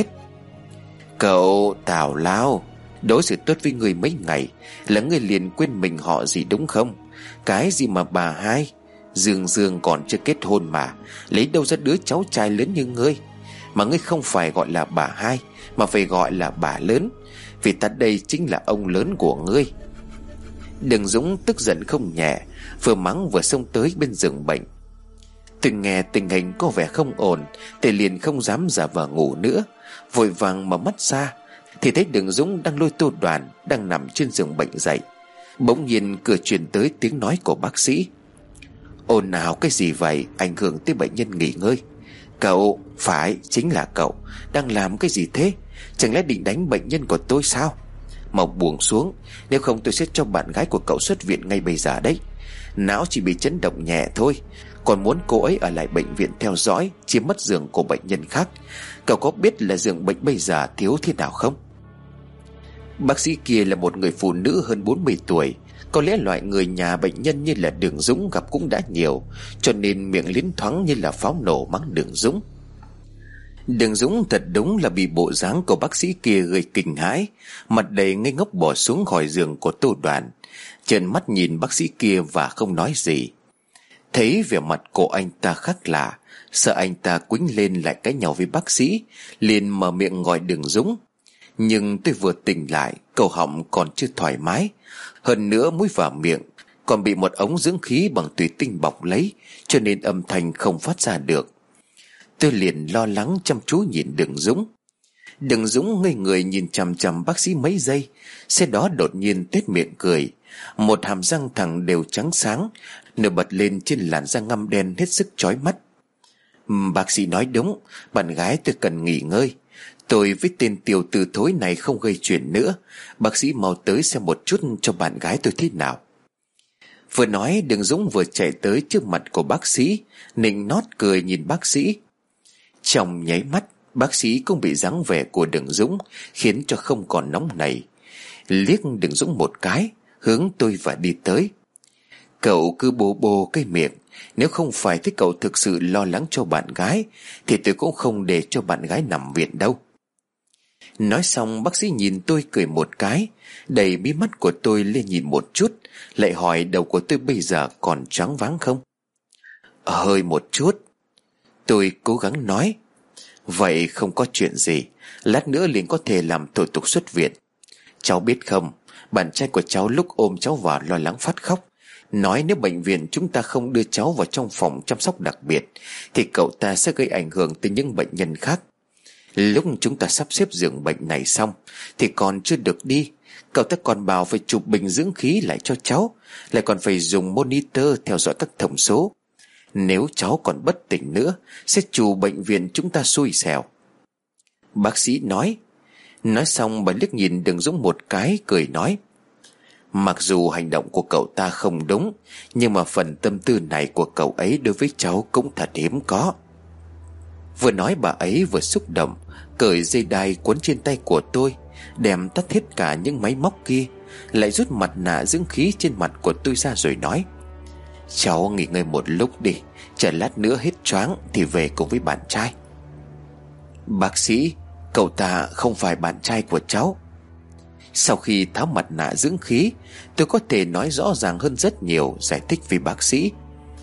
Cậu tào lao, đối xử tốt với người mấy ngày là người liền quên mình họ gì đúng không? Cái gì mà bà hai, Dương Dương còn chưa kết hôn mà, lấy đâu ra đứa cháu trai lớn như ngươi? Mà ngươi không phải gọi là bà hai, mà phải gọi là bà lớn, vì ta đây chính là ông lớn của ngươi. Đường Dũng tức giận không nhẹ, vừa mắng vừa xông tới bên giường bệnh. Tôi nghe tình hình có vẻ không ổn thì liền không dám giả vờ ngủ nữa, vội vàng mở mắt ra thì thấy Đường Dũng đang lôi Tô Đoàn đang nằm trên giường bệnh dậy. Bỗng nhiên cửa truyền tới tiếng nói của bác sĩ. Ồn ào cái gì vậy, ảnh hưởng tới bệnh nhân nghỉ ngơi. Cậu, phải, chính là cậu, đang làm cái gì thế? Chẳng lẽ định đánh bệnh nhân của tôi sao? Mau buông xuống, nếu không tôi sẽ cho bạn gái của cậu xuất viện ngay bây giờ đấy. Não chỉ bị chấn động nhẹ thôi, còn muốn cô ấy ở lại bệnh viện theo dõi, chiếm mất giường của bệnh nhân khác. Cậu có biết là giường bệnh bây giờ thiếu thế nào không? Bác sĩ kia là một người phụ nữ hơn bốn mươi tuổi. Có lẽ loại người nhà bệnh nhân như là Đường Dũng gặp cũng đã nhiều, cho nên miệng liến thoáng như là pháo nổ mắng Đường Dũng. Đường Dũng thật đúng là bị bộ dáng của bác sĩ kia gây kinh hãi, mặt đầy ngây ngốc bỏ xuống khỏi giường của Tô Đoàn, trợn mắt nhìn bác sĩ kia và không nói gì. Thấy vẻ mặt của anh ta khác lạ, sợ anh ta quýnh lên lại cãi nhau với bác sĩ, liền mở miệng gọi Đường Dũng. Nhưng tôi vừa tỉnh lại, cổ họng còn chưa thoải mái, hơn nữa mũi và miệng còn bị một ống dưỡng khí bằng thủy tinh bọc lấy, cho nên âm thanh không phát ra được. Tôi liền lo lắng chăm chú nhìn Đường Dũng. Đường Dũng ngây người nhìn chằm chằm bác sĩ mấy giây, sau đó đột nhiên tét miệng cười, một hàm răng thẳng đều trắng sáng nổi bật lên trên làn da ngăm đen hết sức chói mắt. Bác sĩ nói đúng, bạn gái tôi cần nghỉ ngơi. Tôi với tên tiểu tử thối này không gây chuyện nữa. Bác sĩ mau tới xem một chút cho bạn gái tôi thế nào. Vừa nói Đường Dũng vừa chạy tới trước mặt của bác sĩ, nịnh nót cười nhìn bác sĩ. Trong nháy mắt, bác sĩ cũng bị dáng vẻ của Đường Dũng khiến cho không còn nóng nảy, liếc Đường Dũng một cái, hướng tôi và đi tới. Cậu cứ bô bô cái miệng, nếu không phải thấy cậu thực sự lo lắng cho bạn gái thì tôi cũng không để cho bạn gái nằm viện đâu. Nói xong bác sĩ nhìn tôi cười một cái, đẩy mí mắt của tôi lên nhìn một chút, lại hỏi đầu của tôi bây giờ còn choáng váng không. Hơi một chút. Tôi cố gắng nói. Vậy không có chuyện gì, lát nữa liền có thể làm thủ tục xuất viện. Cháu biết không, bạn trai của cháu lúc ôm cháu vào lo lắng phát khóc, nói nếu bệnh viện chúng ta không đưa cháu vào trong phòng chăm sóc đặc biệt thì cậu ta sẽ gây ảnh hưởng tới những bệnh nhân khác. Lúc chúng ta sắp xếp giường bệnh này xong thì còn chưa được đi, cậu ta còn bảo phải chụp bình dưỡng khí lại cho cháu, lại còn phải dùng monitor theo dõi các thông số. Nếu cháu còn bất tỉnh nữa sẽ trù bệnh viện chúng ta xui xẻo. Bác sĩ nói. Nói xong bà liếc nhìn Đường Dũng một cái, cười nói. Mặc dù hành động của cậu ta không đúng, nhưng mà phần tâm tư này của cậu ấy đối với cháu cũng thật hiếm có. Vừa nói bà ấy vừa xúc động, cởi dây đai quấn trên tay của tôi, đem tắt hết cả những máy móc kia, lại rút mặt nạ dưỡng khí trên mặt của tôi ra rồi nói. Cháu nghỉ ngơi một lúc đi, chờ lát nữa hết choáng thì về cùng với bạn trai. Bác sĩ, cậu ta không phải bạn trai của cháu. Sau khi tháo mặt nạ dưỡng khí, tôi có thể nói rõ ràng hơn rất nhiều, giải thích với bác sĩ.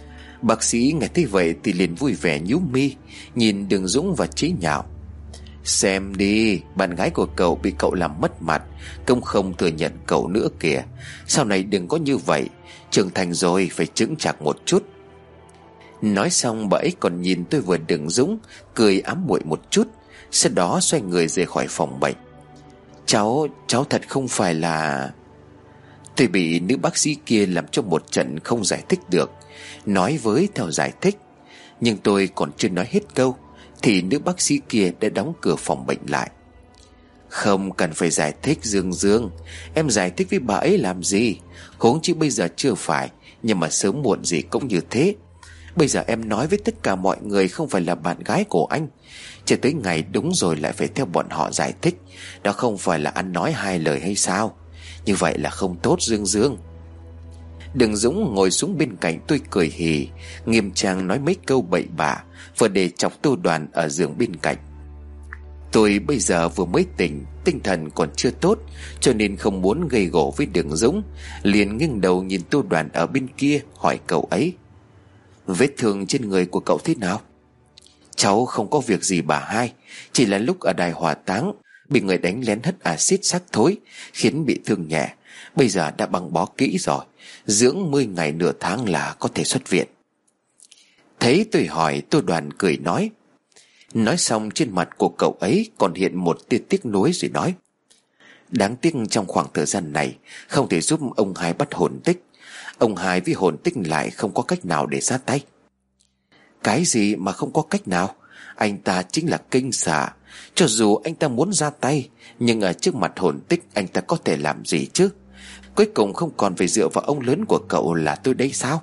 Bác sĩ nghe thấy vậy thì liền vui vẻ nhíu mi, nhìn Đường Dũng và chế nhạo: Xem đi, bạn gái của cậu bị cậu làm mất mặt, công không thừa nhận cậu nữa kìa. Sau này đừng có như vậy, trưởng thành rồi phải chững chạc một chút. Nói xong bà ấy còn nhìn tôi vừa Đường Dũng, cười ám muội một chút, sau đó xoay người rời khỏi phòng bệnh. Cháu, cháu thật không phải là... Tôi bị nữ bác sĩ kia làm cho một trận không giải thích được, nói với theo giải thích. Nhưng tôi còn chưa nói hết câu thì nữ bác sĩ kia đã đóng cửa phòng bệnh lại. Không cần phải giải thích Dương Dương, em giải thích với bà ấy làm gì? Huống chi bây giờ chưa phải, nhưng mà sớm muộn gì cũng như thế. Bây giờ em nói với tất cả mọi người không phải là bạn gái của anh, cho tới ngày đúng rồi lại phải theo bọn họ giải thích. Đó không phải là ăn nói hai lời hay sao? Như vậy là không tốt Dương Dương. Đường Dũng ngồi xuống bên cạnh tôi cười hì, nghiêm trang nói mấy câu bậy bạ, vừa để chọc Tô Đoàn ở giường bên cạnh. Tôi bây giờ vừa mới tỉnh, tinh thần còn chưa tốt, cho nên không muốn gây gổ với Đường Dũng, liền nghiêng đầu nhìn Tô Đoàn ở bên kia, hỏi cậu ấy: Vết thương trên người của cậu thế nào? Cháu không có việc gì bà hai, chỉ là lúc ở đài hỏa táng bị người đánh lén hất axit xác thối, khiến bị thương nhẹ. Bây giờ đã băng bó kỹ rồi, dưỡng mười ngày nửa tháng là có thể xuất viện. Thấy tôi hỏi, Tô Đoàn cười nói. Nói xong trên mặt của cậu ấy còn hiện một tia tiếc nuối rồi nói: Đáng tiếc trong khoảng thời gian này không thể giúp ông hai bắt hồn tích. Ông hai với hồn tích lại không có cách nào để ra tay. Cái gì mà không có cách nào? Anh ta chính là kinh xà. Cho dù anh ta muốn ra tay, nhưng ở trước mặt hồn tích anh ta có thể làm gì chứ? Cuối cùng không còn phải dựa vào ông lớn của cậu là tôi đấy sao?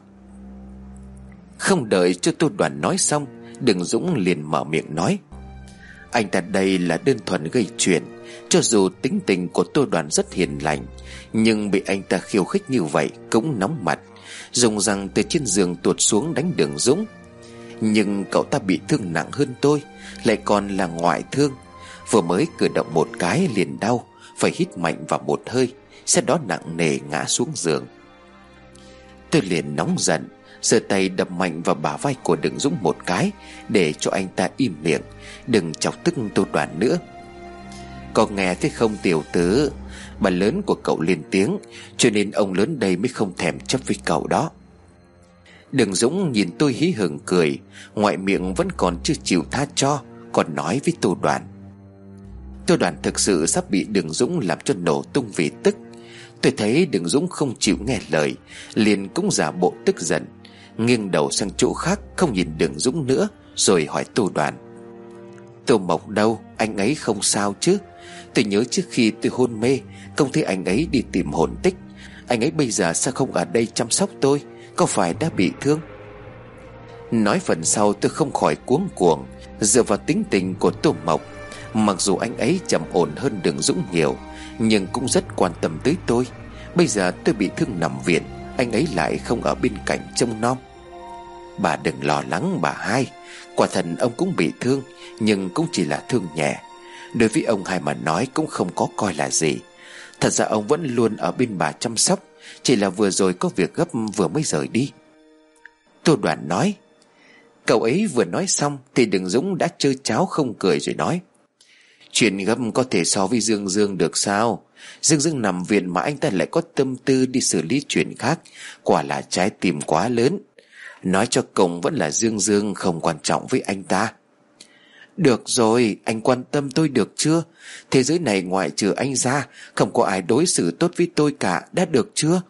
Không đợi cho Tô Đoàn nói xong, Đường Dũng liền mở miệng nói: Anh ta đây là đơn thuần gây chuyện. Cho dù tính tình của Tô Đoàn rất hiền lành, nhưng bị anh ta khiêu khích như vậy cũng nóng mặt, dùng răng từ trên giường tuột xuống đánh Đường Dũng. Nhưng cậu ta bị thương nặng hơn tôi, lại còn là ngoại thương. Vừa mới cử động một cái liền đau, phải hít mạnh vào một hơi, sau đó nặng nề ngã xuống giường. Tôi liền nóng giận, giơ tay đập mạnh vào bả vai của Đường Dũng một cái, để cho anh ta im miệng, đừng chọc tức Tô Đoàn nữa. Có nghe thấy không tiểu tử? Bà lớn của cậu lên tiếng, cho nên ông lớn đây mới không thèm chấp với cậu đó. Đường Dũng nhìn tôi hí hửng cười, ngoại miệng vẫn còn chưa chịu tha cho, còn nói với Tô Đoàn. Tô Đoàn thực sự sắp bị Đường Dũng làm cho nổ tung vì tức. Tôi thấy Đường Dũng không chịu nghe lời, liền cũng giả bộ tức giận, nghiêng đầu sang chỗ khác không nhìn Đường Dũng nữa, rồi hỏi Tô Đoàn: Tô Mộc đâu? Anh ấy không sao chứ? Tôi nhớ trước khi tôi hôn mê, không thấy anh ấy đi tìm hồn tích. Anh ấy bây giờ sao không ở đây chăm sóc tôi? Có phải đã bị thương? Nói phần sau tôi không khỏi cuống cuồng. Dựa vào tính tình của Tô Mộc, mặc dù anh ấy trầm ổn hơn Đường Dũng nhiều, nhưng cũng rất quan tâm tới tôi. Bây giờ tôi bị thương nằm viện, anh ấy lại không ở bên cạnh trông nom. Bà đừng lo lắng bà hai, quả thật ông cũng bị thương, nhưng cũng chỉ là thương nhẹ. Đối với ông hai mà nói cũng không có coi là gì. Thật ra ông vẫn luôn ở bên bà chăm sóc, chỉ là vừa rồi có việc gấp vừa mới rời đi. Tô Đoàn nói. Cậu ấy vừa nói xong thì Đường Dũng đã trơ cháo không cười rồi nói: Chuyện gấp có thể so với Dương Dương được sao? Dương Dương nằm viện mà anh ta lại có tâm tư đi xử lý chuyện khác, quả là trái tim quá lớn. Nói cho cùng vẫn là Dương Dương không quan trọng với anh ta. Được rồi, anh quan tâm tôi được chưa? Thế giới này ngoại trừ anh ra, không có ai đối xử tốt với tôi cả, đã được chưa?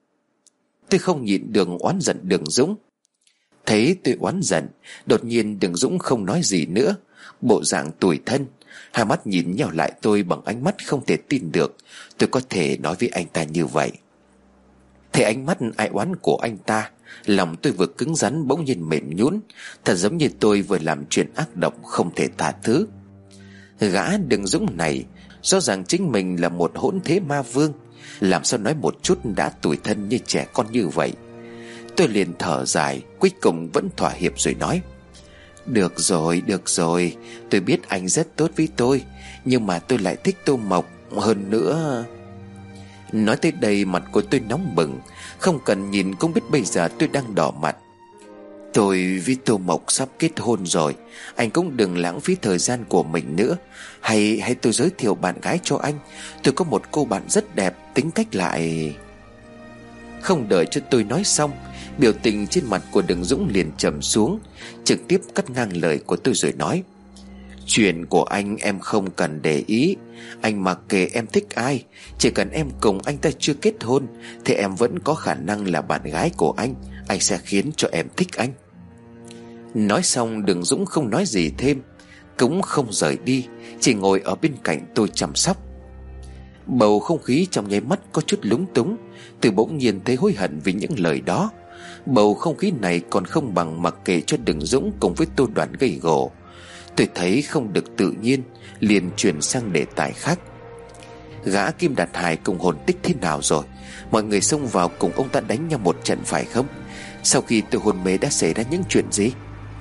Tôi không nhịn được oán giận Đường Dũng. Thấy tôi oán giận, đột nhiên Đường Dũng không nói gì nữa, bộ dạng tủi thân, hai mắt nhìn nhau lại tôi bằng ánh mắt không thể tin được tôi có thể nói với anh ta như vậy. Thấy ánh mắt ai oán của anh ta, lòng tôi vừa cứng rắn bỗng nhiên mềm nhũn, thật giống như tôi vừa làm chuyện ác độc không thể tha thứ. Gã Đường Dũng này rõ ràng chính mình là một hỗn thế ma vương, làm sao nói một chút đã tủi thân như trẻ con như vậy. Tôi liền thở dài, cuối cùng vẫn thỏa hiệp rồi nói: Được rồi, được rồi, tôi biết anh rất tốt với tôi, nhưng mà tôi lại thích Tô Mộc hơn nữa. Nói tới đây mặt của tôi nóng bừng, không cần nhìn cũng biết bây giờ tôi đang đỏ mặt. Tôi với Tô Mộc sắp kết hôn rồi, anh cũng đừng lãng phí thời gian của mình nữa. Hay hay tôi giới thiệu bạn gái cho anh. Tôi có một cô bạn rất đẹp, tính cách lại... Không đợi cho tôi nói xong, biểu tình trên mặt của Đường Dũng liền trầm xuống, trực tiếp cắt ngang lời của tôi rồi nói: Chuyện của anh em không cần để ý. Anh mặc kệ em thích ai, chỉ cần em cùng anh ta chưa kết hôn thì em vẫn có khả năng là bạn gái của anh. Anh sẽ khiến cho em thích anh. Nói xong Đường Dũng không nói gì thêm, cũng không rời đi, chỉ ngồi ở bên cạnh tôi chăm sóc. Bầu không khí trong nháy mắt có chút lúng túng. Tôi bỗng nhiên thấy hối hận vì những lời đó. Bầu không khí này còn không bằng mặc kệ cho Đường Dũng cùng với Tô Đoàn gây gổ. Tôi thấy không được tự nhiên, liền chuyển sang đề tài khác. Gã Kim Đạt Hải cùng hồn tích thế nào rồi? Mọi người xông vào cùng ông ta đánh nhau một trận phải không? Sau khi tôi hôn mê đã xảy ra những chuyện gì?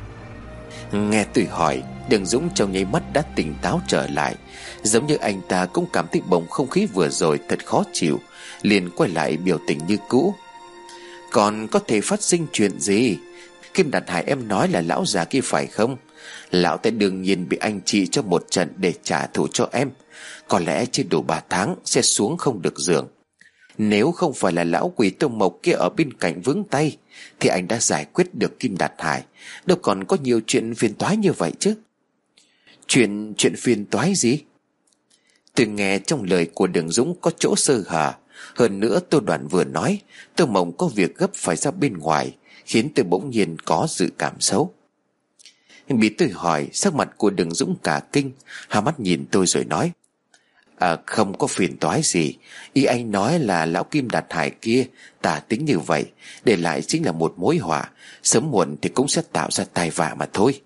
Nghe tôi hỏi, Đường Dũng trong nháy mắt đã tỉnh táo trở lại, giống như anh ta cũng cảm thấy bầu không khí vừa rồi thật khó chịu, liền quay lại biểu tình như cũ. Còn có thể phát sinh chuyện gì? Kim Đạt Hải em nói là lão già kia phải không? Lão ta đương nhiên bị anh trị cho một trận để trả thù cho em. Có lẽ chưa đủ ba tháng sẽ xuống không được giường. Nếu không phải là lão quỷ Tô Mộc kia ở bên cạnh vướng tay thì anh đã giải quyết được Kim Đạt Hải. Đâu còn có nhiều chuyện phiền toái như vậy chứ. Chuyện chuyện phiền toái gì? Tôi nghe trong lời của Đường Dũng có chỗ sơ hở. Hơn nữa Tô Đoàn vừa nói Tô Mộc có việc gấp phải ra bên ngoài, khiến tôi bỗng nhiên có dự cảm xấu. Bị tôi hỏi, sắc mặt của Đường Dũng cả kinh, hai mắt nhìn tôi rồi nói: À không có phiền toái gì. Ý anh nói là lão Kim Đạt Hải kia tà tính như vậy, để lại chính là một mối họa, sớm muộn thì cũng sẽ tạo ra tai vạ mà thôi.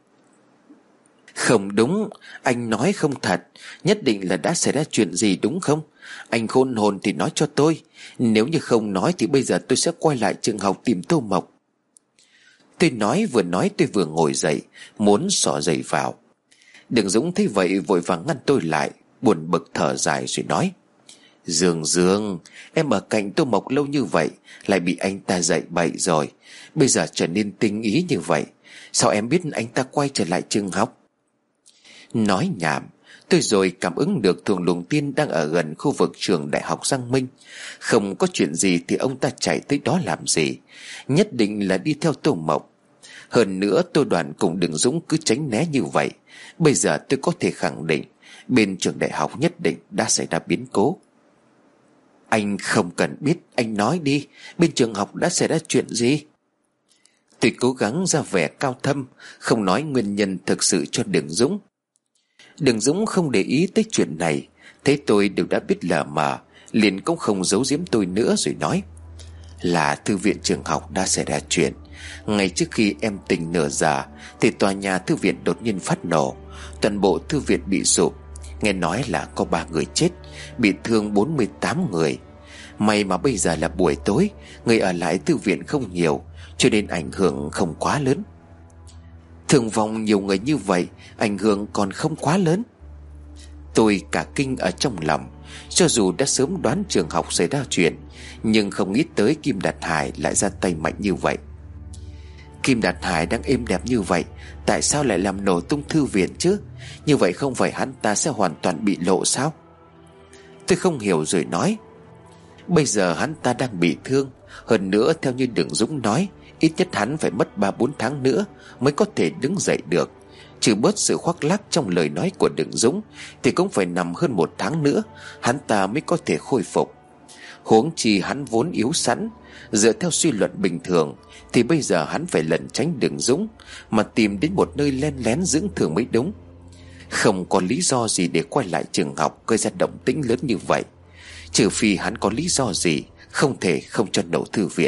Không đúng, anh nói không thật. Nhất định là đã xảy ra chuyện gì đúng không? Anh khôn hồn thì nói cho tôi. Nếu như không nói thì bây giờ tôi sẽ quay lại trường học tìm Tô Mộc. Tôi nói vừa nói tôi vừa ngồi dậy, muốn xỏ giày vào. Đường Dũng thấy vậy vội vàng ngăn tôi lại, buồn bực thở dài rồi nói: Dương Dương, em ở cạnh Tô Mộc lâu như vậy, lại bị anh ta dạy bậy rồi, bây giờ trở nên tinh ý như vậy. Sao em biết anh ta quay trở lại trường học? Nói nhảm. Tôi rồi cảm ứng được Thường Lùng Tiên đang ở gần khu vực trường Đại học Giang Minh. Không có chuyện gì thì ông ta chạy tới đó làm gì? Nhất định là đi theo Tô Mộc. Hơn nữa Tô Đoàn cùng Đường Dũng cứ tránh né như vậy, bây giờ tôi có thể khẳng định bên trường đại học nhất định đã xảy ra biến cố. Anh không cần biết, anh nói đi, bên trường học đã xảy ra chuyện gì? Tôi cố gắng ra vẻ cao thâm, không nói nguyên nhân thực sự cho Đường Dũng. Đường Dũng không để ý tới chuyện này, thấy tôi đều đã biết lờ mờ, liền cũng không giấu giếm tôi nữa rồi nói: Là thư viện trường học đã xảy ra chuyện. Ngay trước khi em tỉnh nửa giờ thì tòa nhà thư viện đột nhiên phát nổ, toàn bộ thư viện bị sụp. Nghe nói là có ba người chết, bị thương bốn mươi tám người. May mà bây giờ là buổi tối, người ở lại thư viện không nhiều, cho nên ảnh hưởng không quá lớn. Thương vong nhiều người như vậy, ảnh hưởng còn không quá lớn. Tôi cả kinh ở trong lòng. Cho dù đã sớm đoán trường học xảy ra chuyện, nhưng không nghĩ tới Kim Đạt Hải lại ra tay mạnh như vậy. Kim Đạt Hải đang êm đẹp như vậy, tại sao lại làm nổ tung thư viện chứ? Như vậy không phải hắn ta sẽ hoàn toàn bị lộ sao? Tôi không hiểu rồi nói: Bây giờ hắn ta đang bị thương. Hơn nữa theo như Đường Dũng nói, ít nhất hắn phải mất ba bốn tháng nữa mới có thể đứng dậy được. Trừ bớt sự khoác lác trong lời nói của Đường Dũng thì cũng phải nằm hơn một tháng nữa hắn ta mới có thể khôi phục. Huống chi hắn vốn yếu sẵn. Dựa theo suy luận bình thường thì bây giờ hắn phải lẩn tránh Đường Dũng, mà tìm đến một nơi len lén dưỡng thương mới đúng. Không có lý do gì để quay lại trường học gây ra động tĩnh lớn như vậy, trừ phi hắn có lý do gì không thể không cho nổ thư viện.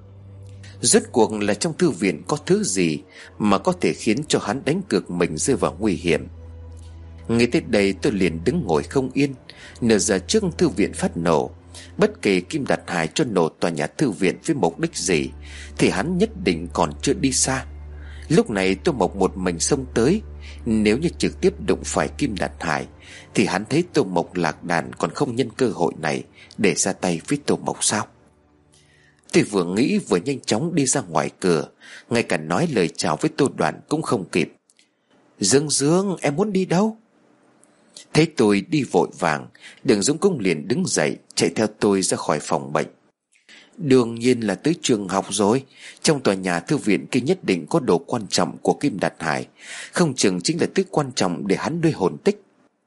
Rốt cuộc là trong thư viện có thứ gì mà có thể khiến cho hắn đánh cược mình rơi vào nguy hiểm. Ngay tới đây tôi liền đứng ngồi không yên. Nửa giờ trước thư viện phát nổ, bất kể Kim Đạt Hải cho nổ tòa nhà thư viện với mục đích gì thì hắn nhất định còn chưa đi xa. Lúc này Tô Mộc một mình xông tới. Nếu như trực tiếp đụng phải Kim Đạt Hải thì hắn thấy Tô Mộc lạc đàn còn không nhân cơ hội này để ra tay với Tô Mộc sao? Tôi vừa nghĩ vừa nhanh chóng đi ra ngoài cửa, ngay cả nói lời chào với Tô Đoàn cũng không kịp. Dương Dương, em muốn đi đâu? Thấy tôi đi vội vàng, Đường Dũng cũng liền đứng dậy chạy theo tôi ra khỏi phòng bệnh. Đương nhiên là tới trường học rồi. Trong tòa nhà thư viện kia nhất định có đồ quan trọng của Kim Đạt Hải, không chừng chính là thứ quan trọng để hắn nuôi hồn tích.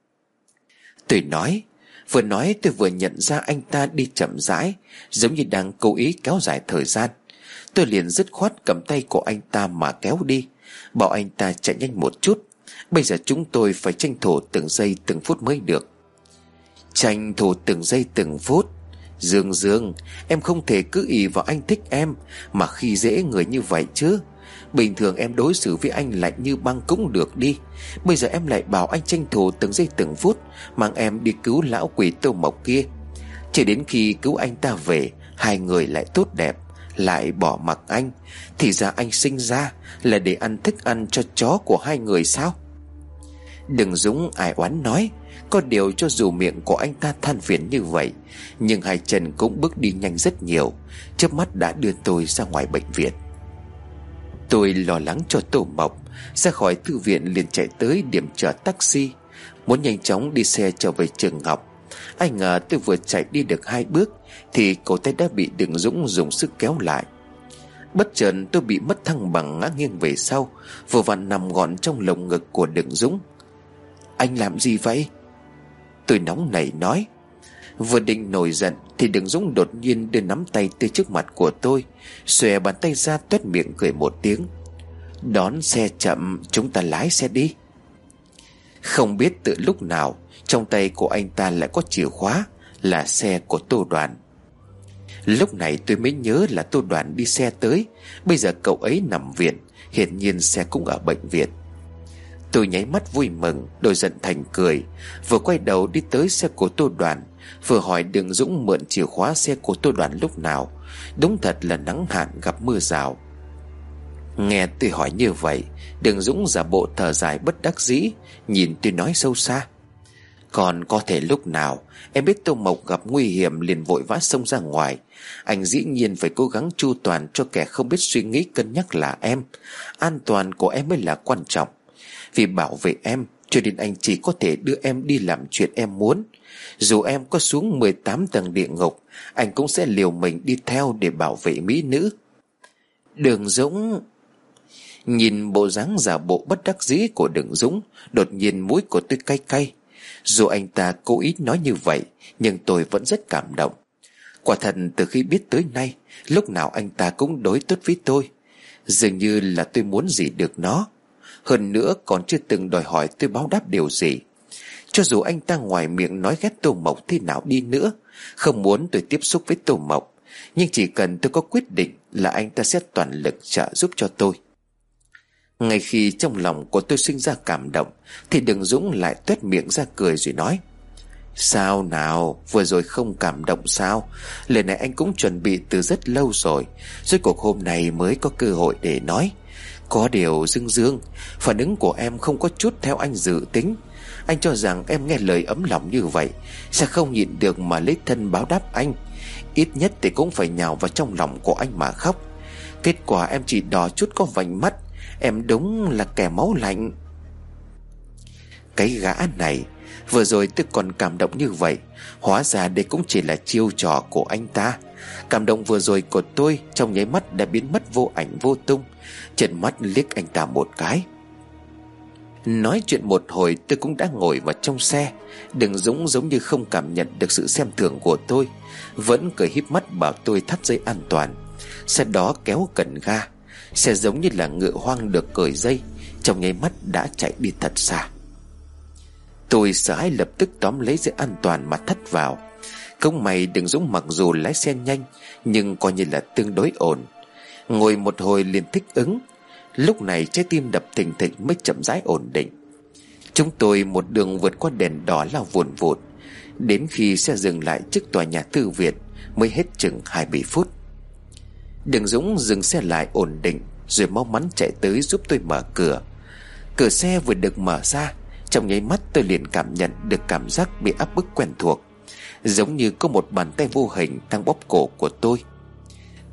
Tôi nói. Vừa nói tôi vừa nhận ra anh ta đi chậm rãi, giống như đang cố ý kéo dài thời gian. Tôi liền dứt khoát cầm tay của anh ta mà kéo đi, bảo anh ta chạy nhanh một chút. Bây giờ chúng tôi phải tranh thủ từng giây từng phút mới được. Tranh thủ từng giây từng phút? Dương Dương, em không thể cứ ỷ vào anh thích em mà khi dễ người như vậy chứ. Bình thường em đối xử với anh lạnh như băng cũng được đi. Bây giờ em lại bảo anh tranh thủ từng giây từng phút mang em đi cứu lão quỷ Tô Mộc kia. Chỉ đến khi cứu anh ta về, hai người lại tốt đẹp, lại bỏ mặc anh. Thì ra anh sinh ra là để ăn thức ăn cho chó của hai người sao? Đừng Dũng ai oán nói. Có điều cho dù miệng của anh ta than phiền như vậy, nhưng hai chân cũng bước đi nhanh rất nhiều, chớp mắt đã đưa tôi ra ngoài bệnh viện. Tôi lo lắng cho Tô Mộc, ra khỏi thư viện liền chạy tới điểm chờ taxi, muốn nhanh chóng đi xe trở về trường học. Ai ngờ tôi vừa chạy đi được hai bước thì cổ tay đã bị Đường Dũng dùng sức kéo lại. Bất chợt tôi bị mất thăng bằng, ngã nghiêng về sau, vừa vặn nằm gọn trong lồng ngực của Đường Dũng. Anh làm gì vậy? Tôi nóng nảy nói. Vừa định nổi giận thì Đường Dũng đột nhiên đưa nắm tay tới trước mặt của tôi, xòe bàn tay ra toét miệng cười một tiếng. Đón xe chậm, chúng ta lái xe đi. Không biết từ lúc nào trong tay của anh ta lại có chìa khóa, là xe của Tô Đoàn. Lúc này tôi mới nhớ là Tô Đoàn đi xe tới. Bây giờ cậu ấy nằm viện, hiển nhiên xe cũng ở bệnh viện. Tôi nháy mắt vui mừng, đổi giận thành cười, vừa quay đầu đi tới xe của Tô Đoàn, vừa hỏi Đường Dũng mượn chìa khóa xe của Tô Đoàn lúc nào. Đúng thật là nắng hạn gặp mưa rào. Nghe tôi hỏi như vậy, Đường Dũng giả bộ thở dài bất đắc dĩ, nhìn tôi nói sâu xa. Còn có thể lúc nào em biết Tô Mộc gặp nguy hiểm liền vội vã xông ra ngoài. Anh dĩ nhiên phải cố gắng chu toàn cho kẻ không biết suy nghĩ cân nhắc là em. An toàn của em mới là quan trọng. Vì bảo vệ em cho nên anh chỉ có thể đưa em đi làm chuyện em muốn. Dù em có xuống mười tám tầng địa ngục, anh cũng sẽ liều mình đi theo để bảo vệ mỹ nữ. Đường Dũng. Nhìn bộ dáng giả bộ bất đắc dĩ của Đường Dũng, đột nhiên mũi của tôi cay cay. Dù anh ta cố ý nói như vậy, nhưng tôi vẫn rất cảm động. Quả thật từ khi biết tới nay, lúc nào anh ta cũng đối tốt với tôi, dường như là tôi muốn gì được nó. Hơn nữa còn chưa từng đòi hỏi tôi báo đáp điều gì. Cho dù anh ta ngoài miệng nói ghét Tô Mộc thế nào đi nữa, không muốn tôi tiếp xúc với Tô Mộc, nhưng chỉ cần tôi có quyết định là anh ta sẽ toàn lực trợ giúp cho tôi. Ngay khi trong lòng của tôi sinh ra cảm động thì Đường Dũng lại tuét miệng ra cười rồi nói. Sao nào, vừa rồi không cảm động sao? Lời này anh cũng chuẩn bị từ rất lâu rồi, rốt cuộc hôm nay mới có cơ hội để nói. Có điều Dương Dương, phản ứng của em không có chút theo anh dự tính. Anh cho rằng em nghe lời ấm lòng như vậy sẽ không nhịn được mà lấy thân báo đáp anh. Ít nhất thì cũng phải nhào vào trong lòng của anh mà khóc. Kết quả em chỉ đỏ chút có vành mắt. Em đúng là kẻ máu lạnh. Cái gã này, vừa rồi tôi còn cảm động như vậy, hóa ra đây cũng chỉ là chiêu trò của anh ta. Cảm động vừa rồi của tôi trong nháy mắt đã biến mất vô ảnh vô tung. Trợn mắt liếc anh ta một cái. Nói chuyện một hồi tôi cũng đã ngồi vào trong xe. Đường Dũng giống như không cảm nhận được sự xem thường của tôi, vẫn cười híp mắt bảo tôi thắt dây an toàn. Sau đó kéo cần ga. Xe giống như là ngựa hoang được cởi dây, trong nháy mắt đã chạy đi thật xa. Tôi sợ hãi lập tức tóm lấy dây an toàn mà thắt vào. Không may Đường Dũng mặc dù lái xe nhanh nhưng coi như là tương đối ổn. Ngồi một hồi liền thích ứng. Lúc này trái tim đập thình thịch mới chậm rãi ổn định. Chúng tôi một đường vượt qua đèn đỏ lao vùn vụt, đến khi xe dừng lại trước tòa nhà thư viện mới hết chừng hai mươi phút. Đường Dũng dừng xe lại ổn định rồi mau mắn chạy tới giúp tôi mở cửa. Cửa xe vừa được mở ra, trong nháy mắt tôi liền cảm nhận được cảm giác bị áp bức quen thuộc, giống như có một bàn tay vô hình đang bóp cổ của tôi.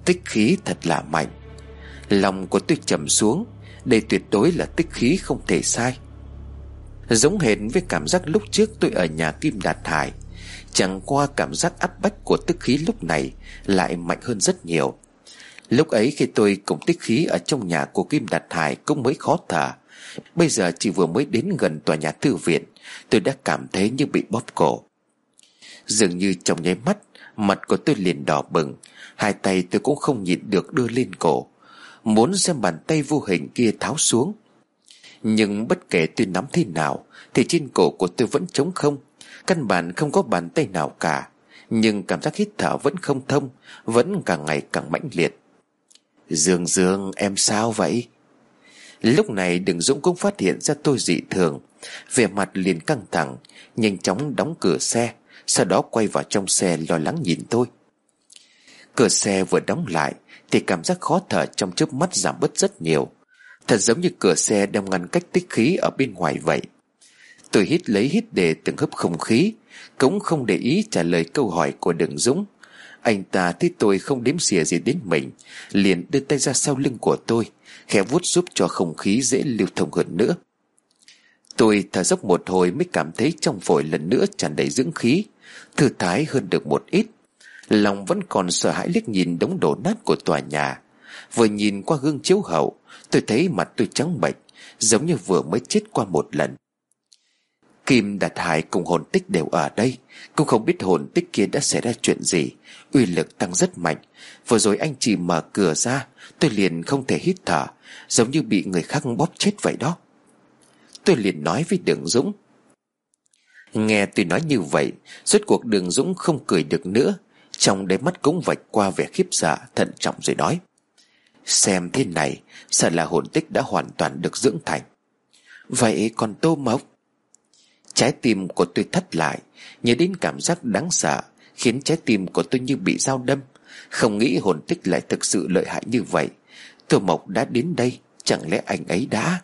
Tích khí thật là mạnh. Lòng của tôi trầm xuống. Đây tuyệt đối là tích khí không thể sai. Giống hệt với cảm giác lúc trước tôi ở nhà Kim Đạt Hải. Chẳng qua cảm giác áp bách của tức khí lúc này lại mạnh hơn rất nhiều. Lúc ấy khi tôi cùng tích khí ở trong nhà của Kim Đạt Hải cũng mới khó thở. Bây giờ chỉ vừa mới đến gần tòa nhà thư viện, tôi đã cảm thấy như bị bóp cổ. Dường như trong nháy mắt, mặt của tôi liền đỏ bừng. Hai tay tôi cũng không nhịn được đưa lên cổ, muốn xem bàn tay vô hình kia tháo xuống. Nhưng bất kể tôi nắm thế nào thì trên cổ của tôi vẫn trống không. Căn bản không có bàn tay nào cả. Nhưng cảm giác hít thở vẫn không thông, vẫn càng ngày càng mãnh liệt. Dương Dương, em sao vậy? Lúc này Đừng Dũng cũng phát hiện ra tôi dị thường. Vẻ mặt liền căng thẳng, nhanh chóng đóng cửa xe, sau đó quay vào trong xe lo lắng nhìn tôi. Cửa xe vừa đóng lại thì cảm giác khó thở trong chớp mắt giảm bớt rất nhiều. Thật giống như cửa xe đang ngăn cách tích khí ở bên ngoài vậy. Tôi hít lấy hít để từng hớp không khí, cũng không để ý trả lời câu hỏi của Đừng Dũng. Anh ta thấy tôi không đếm xỉa gì đến mình, liền đưa tay ra sau lưng của tôi, khẽ vuốt giúp cho không khí dễ lưu thông hơn nữa. Tôi thở dốc một hồi mới cảm thấy trong phổi lần nữa tràn đầy dưỡng khí, thư thái hơn được một ít. Lòng vẫn còn sợ hãi liếc nhìn đống đổ nát của tòa nhà. Vừa nhìn qua gương chiếu hậu, tôi thấy mặt tôi trắng bệch, giống như vừa mới chết qua một lần. Kim Đạt Hải cùng hồn tích đều ở đây, cũng không biết hồn tích kia đã xảy ra chuyện gì. Uy lực tăng rất mạnh. Vừa rồi anh chỉ mở cửa ra, tôi liền không thể hít thở, giống như bị người khác bóp chết vậy đó. Tôi liền nói với Đường Dũng. Nghe tôi nói như vậy, rốt cuộc Đường Dũng không cười được nữa, trong đáy mắt cũng vạch qua vẻ khiếp sợ, thận trọng rồi nói: Xem thế này, sợ là hồn tích đã hoàn toàn được dưỡng thành. Vậy còn Tô Mộc? Trái tim của tôi thắt lại, nhớ đến cảm giác đáng sợ khiến trái tim của tôi như bị dao đâm. Không nghĩ hồn tích lại thực sự lợi hại như vậy. Tô Mộc đã đến đây, chẳng lẽ anh ấy đã...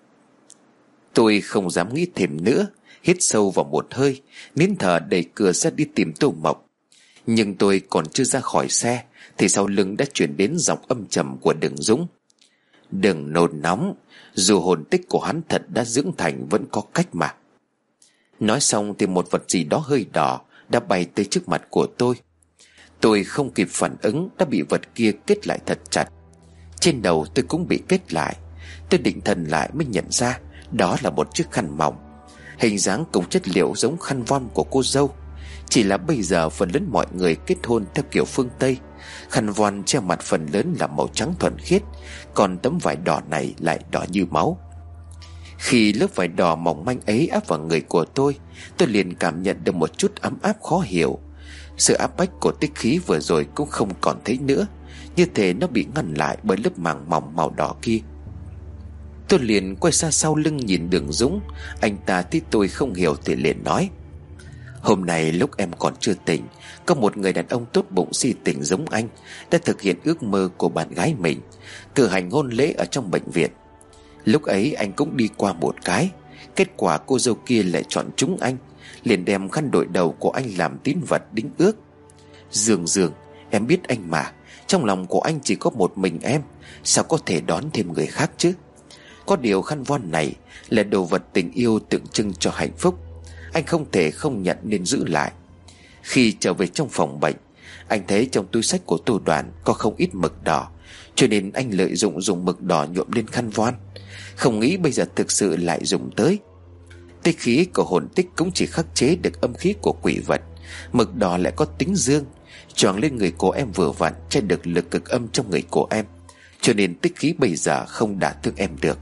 Tôi không dám nghĩ thêm nữa, hít sâu vào một hơi, nín thở đẩy cửa ra đi tìm Tô Mộc. Nhưng tôi còn chưa ra khỏi xe thì sau lưng đã chuyển đến giọng âm trầm của Đường Dũng. Đừng nôn nóng, dù hồn tích của hắn thật đã dưỡng thành vẫn có cách mà. Nói xong thì một vật gì đó hơi đỏ đã bay tới trước mặt của tôi. Tôi không kịp phản ứng đã bị vật kia kết lại thật chặt. Trên đầu tôi cũng bị kết lại. Tôi định thần lại mới nhận ra đó là một chiếc khăn mỏng, hình dáng cùng chất liệu giống khăn voan của cô dâu. Chỉ là bây giờ phần lớn mọi người kết hôn theo kiểu phương Tây. Khăn voan che mặt phần lớn là màu trắng thuần khiết, còn tấm vải đỏ này lại đỏ như máu. Khi lớp vải đỏ mỏng manh ấy áp vào người của tôi, tôi liền cảm nhận được một chút ấm áp khó hiểu. Sự áp bách của tích khí vừa rồi cũng không còn thấy nữa, như thể nó bị ngăn lại bởi lớp màng mỏng màu đỏ kia. Tôi liền quay ra sau lưng nhìn Đường Dũng. Anh ta thấy tôi không hiểu thì liền nói: Hôm nay lúc em còn chưa tỉnh, có một người đàn ông tốt bụng si tình giống anh đã thực hiện ước mơ của bạn gái mình, cử hành hôn lễ ở trong bệnh viện. Lúc ấy anh cũng đi qua một cái, kết quả cô dâu kia lại chọn trúng anh, liền đem khăn đội đầu của anh làm tín vật đính ước. Dương Dương, em biết anh mà, trong lòng của anh chỉ có một mình em, sao có thể đón thêm người khác chứ? Có điều khăn voan này là đồ vật tình yêu tượng trưng cho hạnh phúc, anh không thể không nhận nên giữ lại. Khi trở về trong phòng bệnh, anh thấy trong túi xách của Tô Đoàn có không ít mực đỏ, cho nên anh lợi dụng dùng mực đỏ nhuộm lên khăn voan. Không nghĩ bây giờ thực sự lại dùng tới. Tích khí của hồn tích cũng chỉ khắc chế được âm khí của quỷ vật, mực đỏ lại có tính dương, choàng lên người của em vừa vặn che được lực cực âm trong người của em, cho nên tích khí bây giờ không đả thương em được.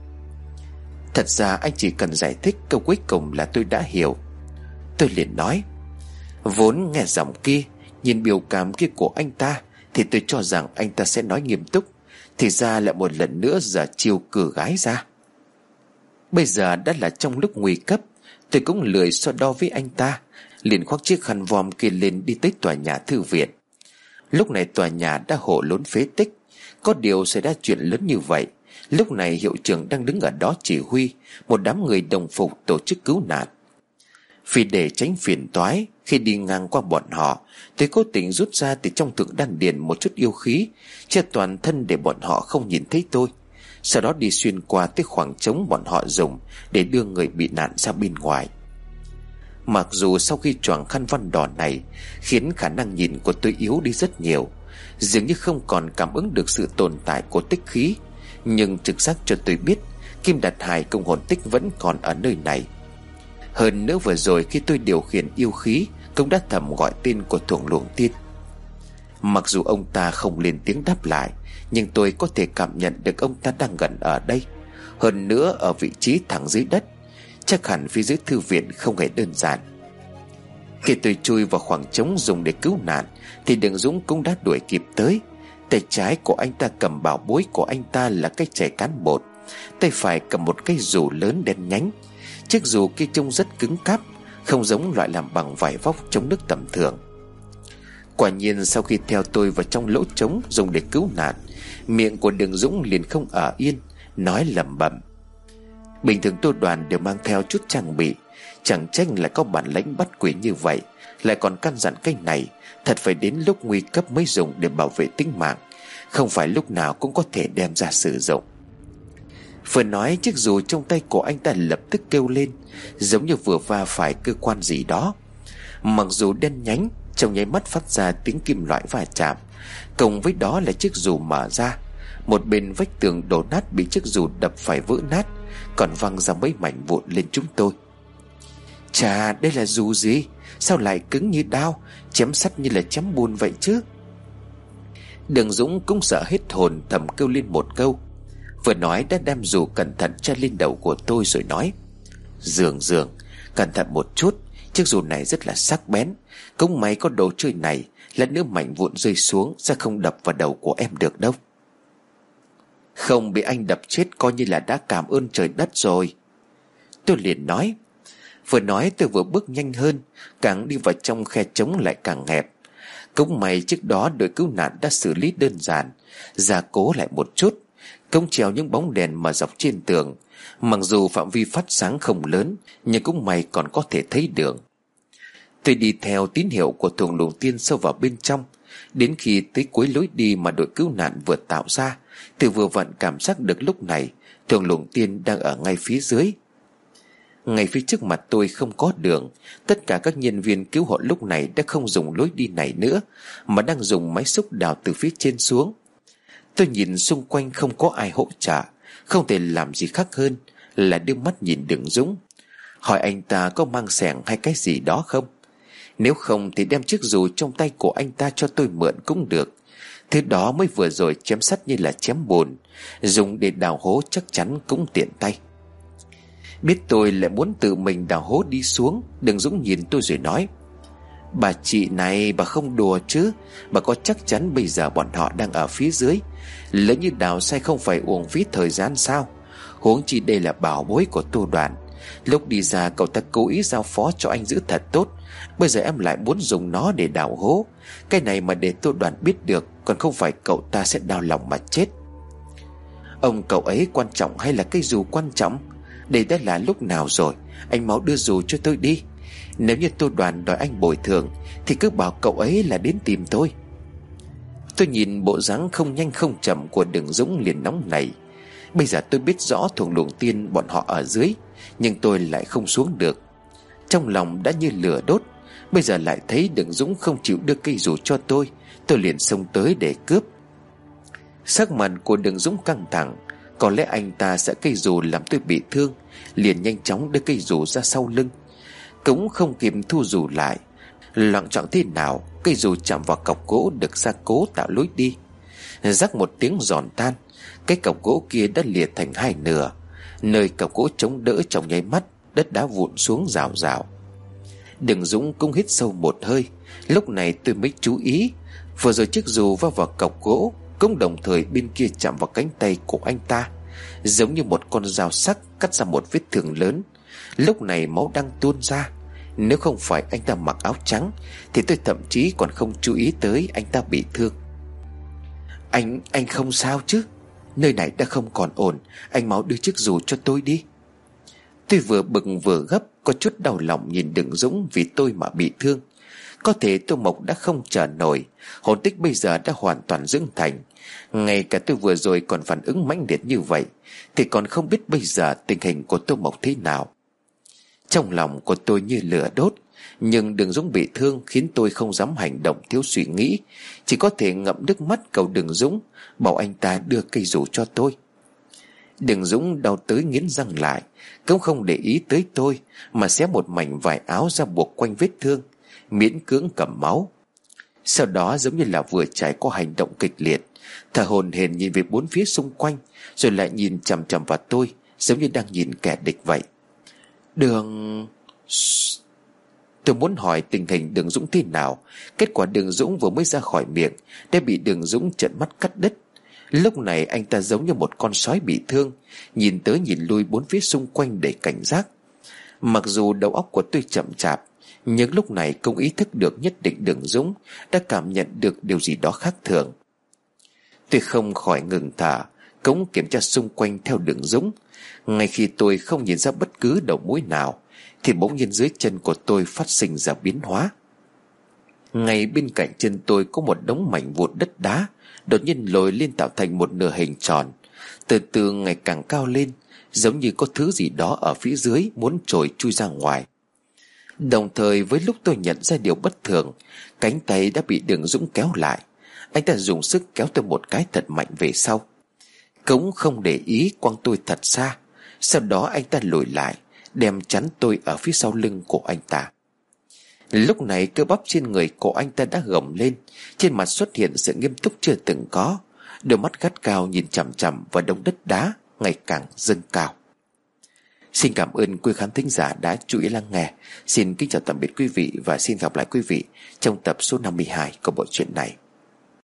Thật ra anh chỉ cần giải thích câu cuối cùng là tôi đã hiểu. Tôi liền nói: Vốn nghe giọng kia, nhìn biểu cảm kia của anh ta thì tôi cho rằng anh ta sẽ nói nghiêm túc, thì ra lại một lần nữa giả chiêu cử gái ra. Bây giờ đã là trong lúc nguy cấp, tôi cũng lười so đo với anh ta, liền khoác chiếc khăn vòm kia lên đi tới tòa nhà thư viện. Lúc này tòa nhà đã hộ lốn phế tích. Có điều xảy ra chuyện lớn như vậy, lúc này hiệu trưởng đang đứng ở đó chỉ huy một đám người đồng phục tổ chức cứu nạn. Vì để tránh phiền toái, khi đi ngang qua bọn họ, tôi cố tình rút ra từ trong thượng đan điền một chút yêu khí, che toàn thân để bọn họ không nhìn thấy tôi. Sau đó đi xuyên qua tới khoảng trống bọn họ dùng để đưa người bị nạn ra bên ngoài. Mặc dù sau khi choàng khăn văn đỏ này khiến khả năng nhìn của tôi yếu đi rất nhiều, dường như không còn cảm ứng được sự tồn tại của tích khí, nhưng trực giác cho tôi biết Kim Đạt Hải cùng hồn tích vẫn còn ở nơi này. Hơn nữa vừa rồi khi tôi điều khiển yêu khí cũng đã thầm gọi tên của Thuồng Luồng Tiên. Mặc dù ông ta không lên tiếng đáp lại, nhưng tôi có thể cảm nhận được ông ta đang gần ở đây, hơn nữa ở vị trí thẳng dưới đất. Chắc hẳn phía dưới thư viện không hề đơn giản. Khi tôi chui vào khoảng trống dùng để cứu nạn thì Đường Dũng cũng đã đuổi kịp tới. Tay trái của anh ta cầm bảo bối của anh ta là cái chày cán bột, tay phải cầm một cây dù lớn đen nhánh. Chiếc dù kia trông rất cứng cáp, không giống loại làm bằng vải vóc chống nước tầm thường. Quả nhiên sau khi theo tôi vào trong lỗ trống dùng để cứu nạn, miệng của Đường Dũng liền không ở yên, nói lẩm bẩm: bình thường Tô Đoàn đều mang theo chút trang bị, chẳng trách lại có bản lĩnh bắt quỷ như vậy, lại còn căn dặn cái này thật phải đến lúc nguy cấp mới dùng để bảo vệ tính mạng, không phải lúc nào cũng có thể đem ra sử dụng. Vừa nói, chiếc dù trong tay của anh ta lập tức kêu lên, giống như vừa va phải cơ quan gì đó. Mặc dù đen nhánh, trong nháy mắt phát ra tiếng kim loại va chạm, cùng với đó là chiếc dù mở ra. Một bên vách tường đổ nát bị chiếc dù đập phải vỡ nát, còn văng ra mấy mảnh vụn lên chúng tôi. Chà, đây là dù gì? Sao lại cứng như đao, chém sắt như là chém bùn vậy chứ? Đường Dũng cũng sợ hết hồn, thầm kêu lên một câu, vừa nói đã đem dù cẩn thận tra lên đầu của tôi rồi nói: Dường dường, cẩn thận một chút, chiếc dù này rất là sắc bén, cũng may có đồ chơi này, lát nữa mảnh vụn rơi xuống sẽ không đập vào đầu của em được đâu. Không bị anh đập chết coi như là đã cảm ơn trời đất rồi, tôi liền nói. Vừa nói tôi vừa bước nhanh hơn, càng đi vào trong khe trống lại càng hẹp. Cũng may trước đó đội cứu nạn đã xử lý đơn giản, gia cố lại một chút, công treo những bóng đèn mà dọc trên tường. Mặc dù phạm vi phát sáng không lớn, nhưng cũng may còn có thể thấy đường. Tôi đi theo tín hiệu của Thuồng Luồng Tiên sâu vào bên trong. Đến khi tới cuối lối đi mà đội cứu nạn vừa tạo ra, tôi vừa vặn cảm giác được lúc này Thuồng Luồng Tiên đang ở ngay phía dưới. Ngay phía trước mặt tôi không có đường. Tất cả các nhân viên cứu hộ lúc này đã không dùng lối đi này nữa, mà đang dùng máy xúc đào từ phía trên xuống. Tôi nhìn xung quanh không có ai hỗ trợ, không thể làm gì khác hơn là đưa mắt nhìn Đường Dũng, hỏi anh ta có mang xẻng hay cái gì đó không. Nếu không thì đem chiếc dù trong tay của anh ta cho tôi mượn cũng được. Thứ đó mới vừa rồi chém sắt như là chém bùn, dùng để đào hố chắc chắn cũng tiện tay. Biết tôi lại muốn tự mình đào hố đi xuống, Đường Dũng nhìn tôi rồi nói: Bà chị này, bà không đùa chứ? Bà có chắc chắn bây giờ bọn họ đang ở phía dưới? Lỡ như đào sai không phải uổng phí thời gian sao? Huống chi đây là bảo bối của Tô Đoàn. Lúc đi ra cậu ta cố ý giao phó cho anh giữ thật tốt, bây giờ em lại muốn dùng nó để đào hố. Cái này mà để Tô Đoàn biết được, còn không phải cậu ta sẽ đau lòng mà chết. Ông cậu ấy quan trọng hay là cái dù quan trọng? Đây đã là lúc nào rồi? Anh mau đưa dù cho tôi đi. Nếu như Tô Đoàn đòi anh bồi thường thì cứ bảo cậu ấy là đến tìm tôi. Tôi nhìn bộ dáng không nhanh không chậm của Đường Dũng liền nóng nảy. Bây giờ tôi biết rõ Thuồng Luồng Tiên bọn họ ở dưới, nhưng tôi lại không xuống được. Trong lòng đã như lửa đốt. Bây giờ lại thấy Đường Dũng không chịu đưa cây dù cho tôi, tôi liền xông tới để cướp. Sắc mặt của Đường Dũng căng thẳng, có lẽ anh ta sẽ cây dù làm tôi bị thương, liền nhanh chóng đưa cây dù ra sau lưng. Cũng không kịp thu dù lại, loạng choạng thế nào, cây dù chạm vào cọc gỗ được gia cố tạo lối đi. Rắc một tiếng giòn tan, cái cọc gỗ kia đã liệt thành hai nửa. Nơi cọc gỗ chống đỡ trong nháy mắt, đất đá vụn xuống rào rào. Đường Dũng cũng hít sâu một hơi. Lúc này tôi mới chú ý, vừa rồi chiếc dù va vào cọc gỗ, cũng đồng thời bên kia chạm vào cánh tay của anh ta, giống như một con dao sắc cắt ra một vết thương lớn. Lúc này máu đang tuôn ra. Nếu không phải anh ta mặc áo trắng thì tôi thậm chí còn không chú ý tới anh ta bị thương. Anh, anh không sao chứ? Nơi này đã không còn ổn, anh mau đưa chiếc dù cho tôi đi. Tôi vừa bực vừa gấp, có chút đau lòng nhìn Đường Dũng vì tôi mà bị thương. Có thể Tô Mộc đã không chờ nổi, hồn tích bây giờ đã hoàn toàn dưỡng thành. Ngay cả tôi vừa rồi còn phản ứng mãnh liệt như vậy, thì còn không biết bây giờ tình hình của Tô Mộc thế nào. Trong lòng của tôi như lửa đốt, nhưng Đường Dũng bị thương khiến tôi không dám hành động thiếu suy nghĩ, chỉ có thể ngậm nước mắt cầu Đường Dũng, bảo anh ta đưa cây dù cho tôi. Đường Dũng đau tới nghiến răng lại, cũng không để ý tới tôi, mà xé một mảnh vải áo ra buộc quanh vết thương, miễn cưỡng cầm máu. Sau đó giống như là vừa trải qua hành động kịch liệt, thở hổn hển nhìn về bốn phía xung quanh, rồi lại nhìn chằm chằm vào tôi, giống như đang nhìn kẻ địch vậy. Đường... Tôi muốn hỏi tình hình Đường Dũng thế nào, kết quả Đường Dũng vừa mới ra khỏi miệng đã bị Đường Dũng trợn mắt cắt đứt. Lúc này anh ta giống như một con sói bị thương, nhìn tới nhìn lui bốn phía xung quanh để cảnh giác. Mặc dù đầu óc của tôi chậm chạp, nhưng lúc này cũng ý thức được nhất định Đường Dũng đã cảm nhận được điều gì đó khác thường. Tôi không khỏi ngừng thở, cũng kiểm tra xung quanh theo Đường Dũng. Ngay khi tôi không nhìn ra bất cứ đầu mối nào, thì bỗng nhiên dưới chân của tôi phát sinh ra biến hóa. Ngay bên cạnh chân tôi có một đống mảnh vụn đất đá đột nhiên lồi lên tạo thành một nửa hình tròn, từ từ ngày càng cao lên, giống như có thứ gì đó ở phía dưới muốn trồi chui ra ngoài. Đồng thời với lúc tôi nhận ra điều bất thường, cánh tay đã bị Đường Dũng kéo lại. Anh ta dùng sức kéo tôi một cái thật mạnh về sau, cũng không để ý quăng tôi thật xa. Sau đó anh ta lùi lại, đem chắn tôi ở phía sau lưng của anh ta. Lúc này cơ bắp trên người của anh ta đã gồng lên, trên mặt xuất hiện sự nghiêm túc chưa từng có, đôi mắt gắt cao nhìn chằm chằm vào đống đất đá ngày càng dâng cao. Xin cảm ơn quý khán thính giả đã chú ý lắng nghe. Xin kính chào tạm biệt quý vị và xin gặp lại quý vị trong tập số năm mươi hai của bộ truyện này.